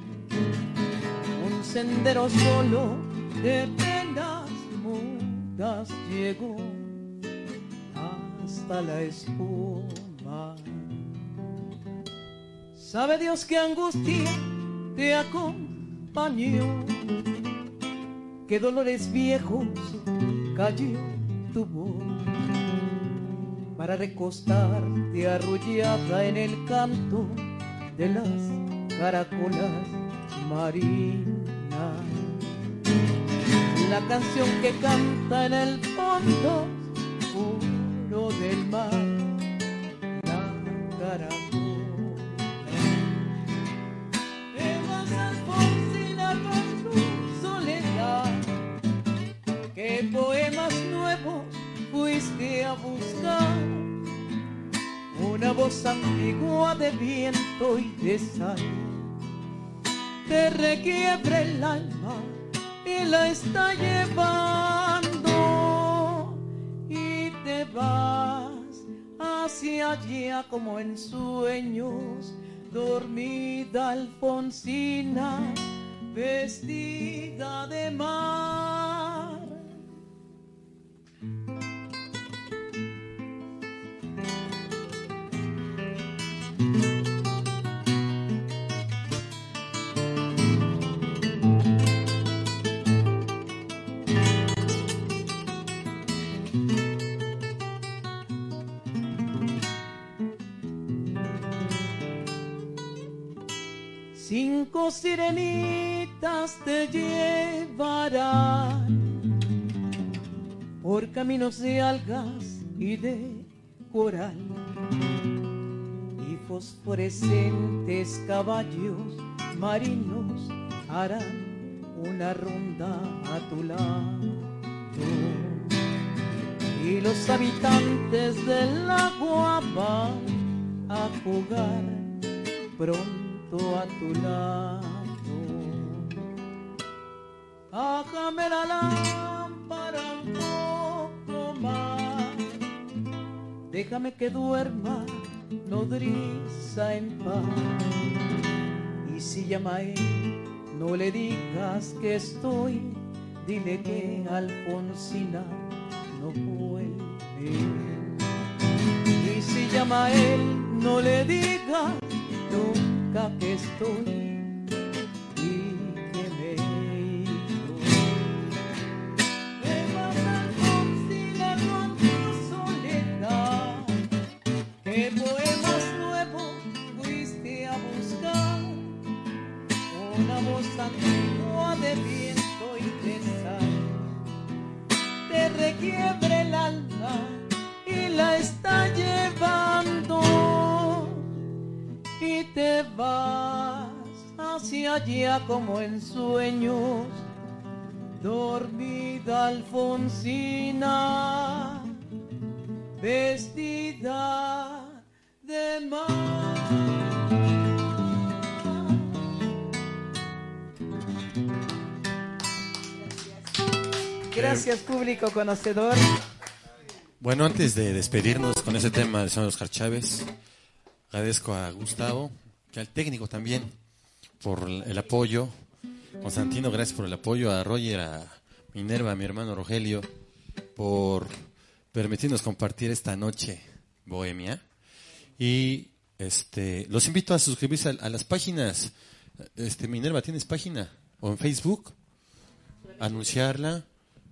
Un sendero solo de penas mudas llegó hasta la espuma. Sabe Dios qué angustia te acompañó, qué dolores viejos cayó tu voz para recostarte arrullada en el canto de las caracolas marinas. La canción que canta en el fondo puro del mar, la caracola. Te vas, Alfonsina, con tu soledad. ¿Qué poemas nuevos fuiste a buscar? Una voz antigua de viento y de sal te requiebra el alma y la está llevando, y te vas hacia allá como en sueños, dormida Alfonsina, vestida de mar. cinco sirenitas te llevarán por caminos de algas y de coral, y fosforescentes caballos marinos harán una ronda a tu lado, y los habitantes del agua van a jugar pronto a tu lado. Bájame la lámpara un poco más, déjame que duerma nodriza en paz. Y si llama a él, no le digas que estoy, dile que Alfonsina no vuelve. Y si llama a él, no le digas nunca que estoy y que me he ido. Te vas, Alfonsina, con tu soledad. ¿Qué poemas nuevos fuiste a buscar? Una voz antigua de viento y de sal te requiebre el alma y la está llevando, y te vas hacia allá como en sueños, dormida Alfonsina, vestida de mar. Gracias, público conocedor. Bueno, antes de despedirnos con ese tema del señor Oscar Chávez, agradezco a Gustavo, que al técnico también, por el apoyo. Constantino, gracias por el apoyo. A Roger, a Minerva, a mi hermano Rogelio, por permitirnos compartir esta noche bohemia. Y este los invito a suscribirse a, a las páginas. Este Minerva, ¿tienes página? ¿O en Facebook? Anunciarla.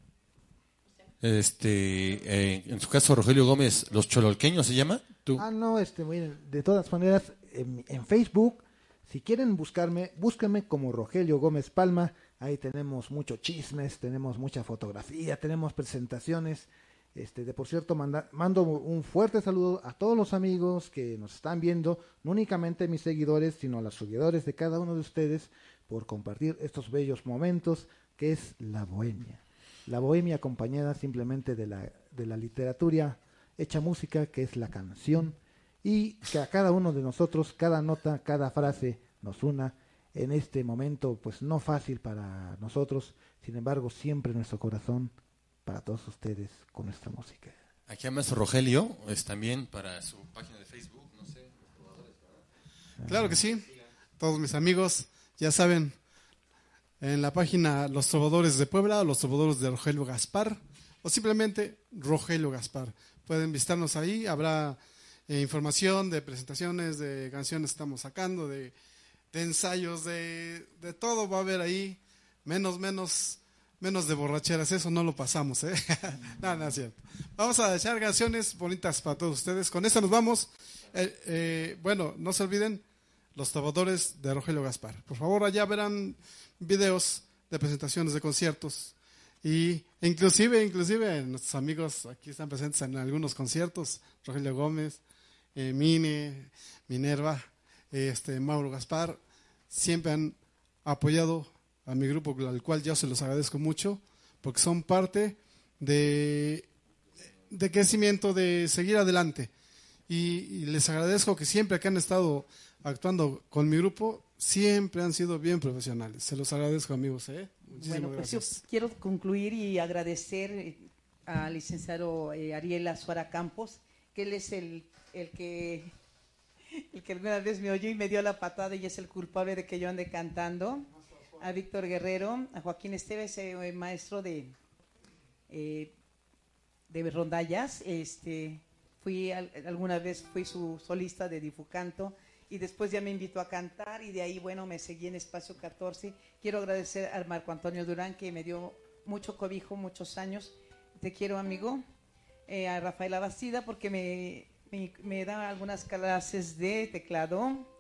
Este, eh, en su caso, Rogelio Gómez, Los Chololqueños ¿se llama? ¿Tú? Ah, no, este, miren, de todas maneras, en, en Facebook, si quieren buscarme, búsquenme como Rogelio Gómez Palma. Ahí tenemos muchos chismes, tenemos mucha fotografía, tenemos presentaciones. Este, de por cierto, manda, mando un fuerte saludo a todos los amigos que nos están viendo, no únicamente mis seguidores, sino a los seguidores de cada uno de ustedes, por compartir estos bellos momentos que es la bohemia. La bohemia acompañada simplemente de la, de la literatura hecha música, que es la canción, y que a cada uno de nosotros, cada nota, cada frase nos una en este momento, pues no fácil para nosotros, sin embargo siempre nuestro corazón para todos ustedes con nuestra música. Aquí a maestro Rogelio es también para su página de Facebook, no sé. Claro que sí, todos mis amigos ya saben, en la página Los Trovadores de Puebla o Los Trovadores de Rogelio Gaspar, o simplemente Rogelio Gaspar. Pueden visitarnos ahí, habrá eh, información de presentaciones, de canciones que estamos sacando, de, de ensayos, de, de todo va a haber ahí, menos, menos, menos de borracheras, eso no lo pasamos, ¿eh? no, no es cierto. Vamos a echar canciones bonitas para todos ustedes, con esta nos vamos. Eh, eh, bueno, no se olviden, Los Trovadores de Rogelio Gaspar. Por favor, allá verán videos de presentaciones de conciertos y inclusive inclusive nuestros amigos aquí están presentes en algunos conciertos, Rogelio Gómez, eh, Mine, Minerva, este Mauro Gaspar, siempre han apoyado a mi grupo, al cual yo se los agradezco mucho porque son parte de, de crecimiento, de seguir adelante y, y les agradezco que siempre que han estado actuando con mi grupo siempre han sido bien profesionales. Se los agradezco, amigos. ¿eh? Bueno, pues gracias. Yo quiero concluir y agradecer al licenciado eh, Ariel Azuara Campos, que él es el, el que el que alguna vez me oyó y me dio la patada y es el culpable de que yo ande cantando. A Víctor Guerrero, a Joaquín Esteves, eh, maestro de eh, de rondallas. Este, fui alguna vez fui su solista de Difucanto. Y después ya me invitó a cantar y de ahí, bueno, me seguí en Espacio catorce. Quiero agradecer a Marco Antonio Durán, que me dio mucho cobijo, muchos años. Te quiero, amigo. Eh, a Rafaela Bastida, porque me, me, me da algunas clases de teclado.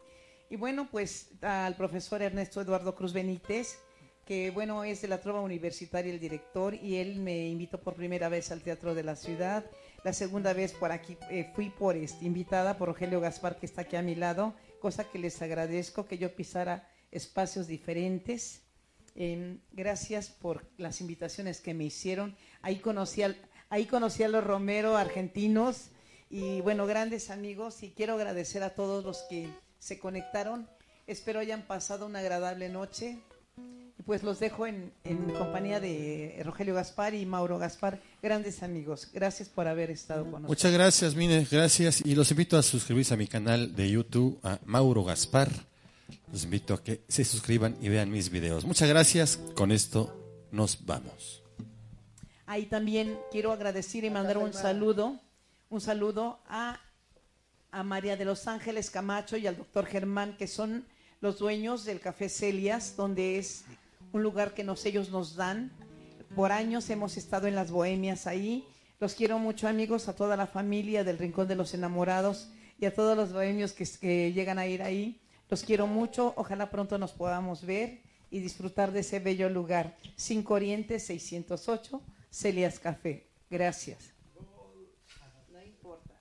Y bueno, pues al profesor Ernesto Eduardo Cruz Benítez, que bueno, es de la Trova Universitaria el director, y él me invitó por primera vez al Teatro de la Ciudad. La segunda vez por aquí eh, fui por este, invitada por Rogelio Gaspar, que está aquí a mi lado, cosa que les agradezco, que yo pisara espacios diferentes. Eh, gracias por las invitaciones que me hicieron. Ahí conocí, al, ahí conocí a los Romero argentinos y bueno, grandes amigos, y quiero agradecer a todos los que se conectaron. Espero hayan pasado una agradable noche. Y pues los dejo en, en compañía de Rogelio Gaspar y Mauro Gaspar, grandes amigos. Gracias por haber estado con nosotros. Muchas gracias, Mine, gracias. Y los invito a suscribirse a mi canal de YouTube, a Mauro Gaspar. Los invito a que se suscriban y vean mis videos. Muchas gracias. Con esto nos vamos. Ahí también quiero agradecer y mandar un saludo, un saludo a, a María de los Ángeles Camacho y al doctor Germán, que son los dueños del Café Celias, donde es un lugar que nos, ellos nos dan. Por años hemos estado en las bohemias ahí. Los quiero mucho, amigos, a toda la familia del Rincón de los Enamorados y a todos los bohemios que, que llegan a ir ahí. Los quiero mucho, ojalá pronto nos podamos ver y disfrutar de ese bello lugar. cinco Oriente seiscientos ocho, Celias Café. Gracias. No importa.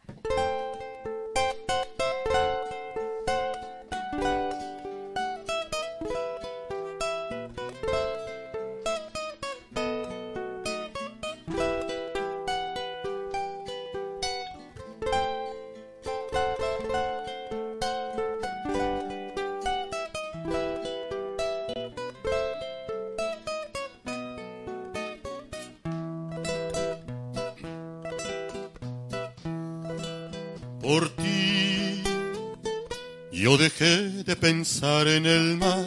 Por ti yo dejé de pensar en el mar.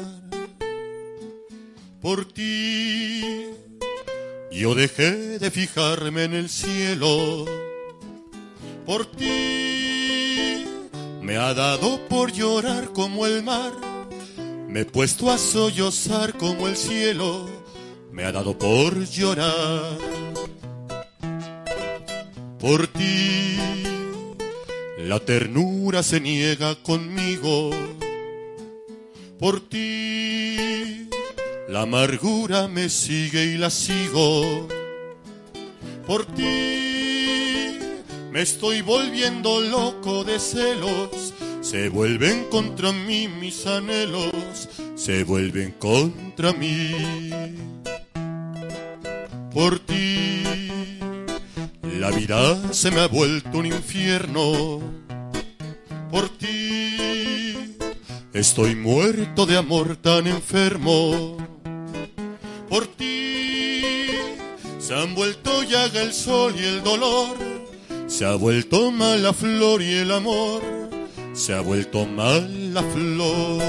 Por ti yo dejé de fijarme en el cielo. Por ti me ha dado por llorar como el mar. Me he puesto a sollozar como el cielo. Me ha dado por llorar. Por ti la ternura se niega conmigo. Por ti la amargura me sigue y la sigo. Por ti me estoy volviendo loco de celos. Se vuelven contra mí mis anhelos. Se vuelven contra mí. Por ti la vida se me ha vuelto un infierno. Por ti estoy muerto de amor tan enfermo. Por ti se han vuelto llaga el sol y el dolor. Se ha vuelto mala flor y el amor. Se ha vuelto mala flor.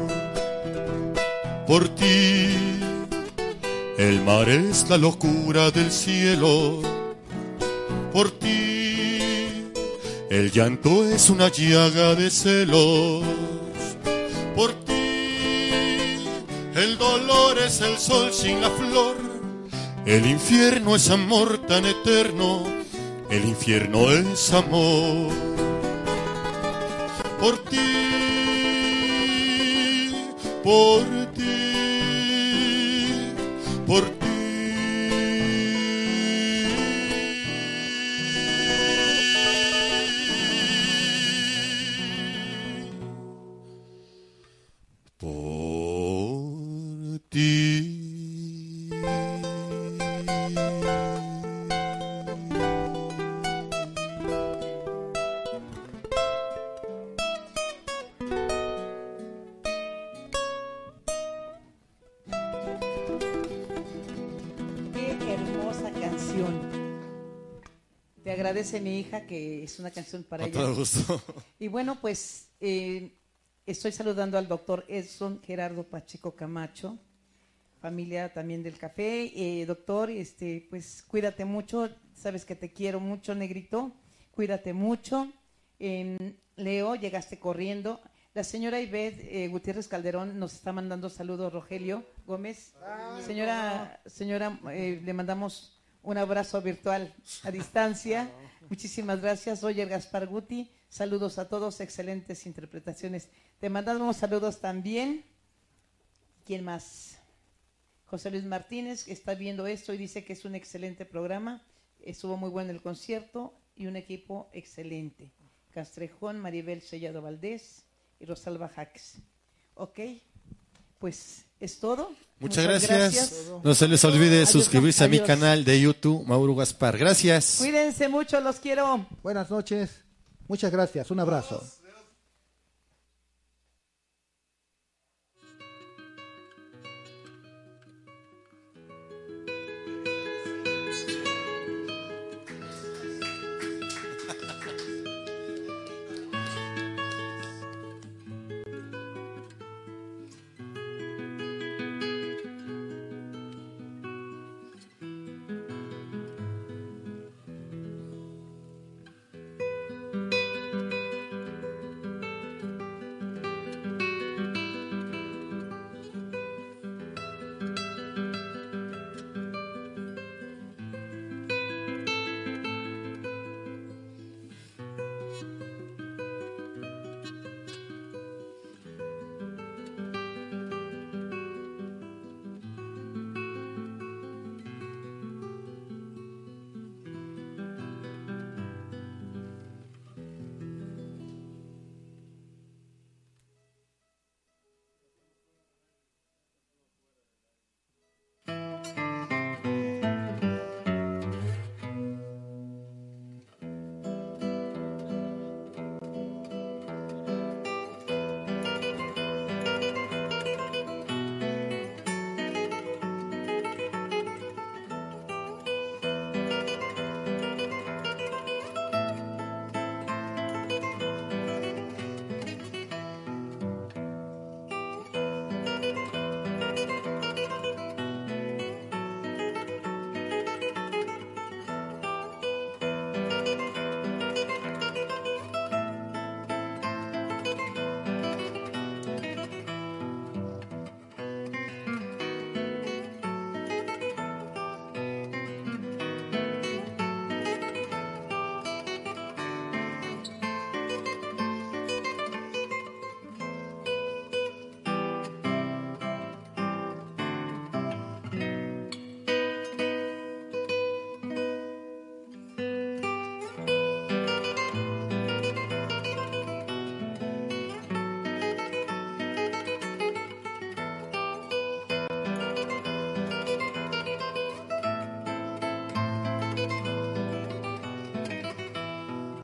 Por ti el mar es la locura del cielo. Por ti el llanto es una llaga de celos. Por ti el dolor es el sol sin la flor. El infierno es amor tan eterno. El infierno es amor. Por ti, por ti, por ti. Agradece mi hija, que es una canción para Con ella. todo gusto. Y bueno, pues eh, estoy saludando al doctor Edson Gerardo Pacheco Camacho, familia también del café. Eh, doctor, este, pues cuídate mucho, sabes que te quiero mucho, negrito, cuídate mucho. Eh, Leo, llegaste corriendo. La señora Ivette eh, Gutiérrez Calderón nos está mandando saludos, Rogelio Gómez. Señora, señora eh, le mandamos un abrazo virtual a distancia. Muchísimas gracias, Roger Gaspar Guti. Saludos a todos, excelentes interpretaciones. Te mandamos saludos también. ¿Quién más? José Luis Martínez, que está viendo esto y dice que es un excelente programa. Estuvo muy bueno el concierto y un equipo excelente. Castrejón, Maribel Sellado Valdés y Rosalba Jaques. Ok, pues es todo. Muchas, Muchas gracias. gracias. No se les olvide adiós, suscribirse adiós. a mi canal de YouTube, Mauro Gaspar. Gracias. Cuídense mucho, los quiero. Buenas noches. Muchas gracias. Un abrazo.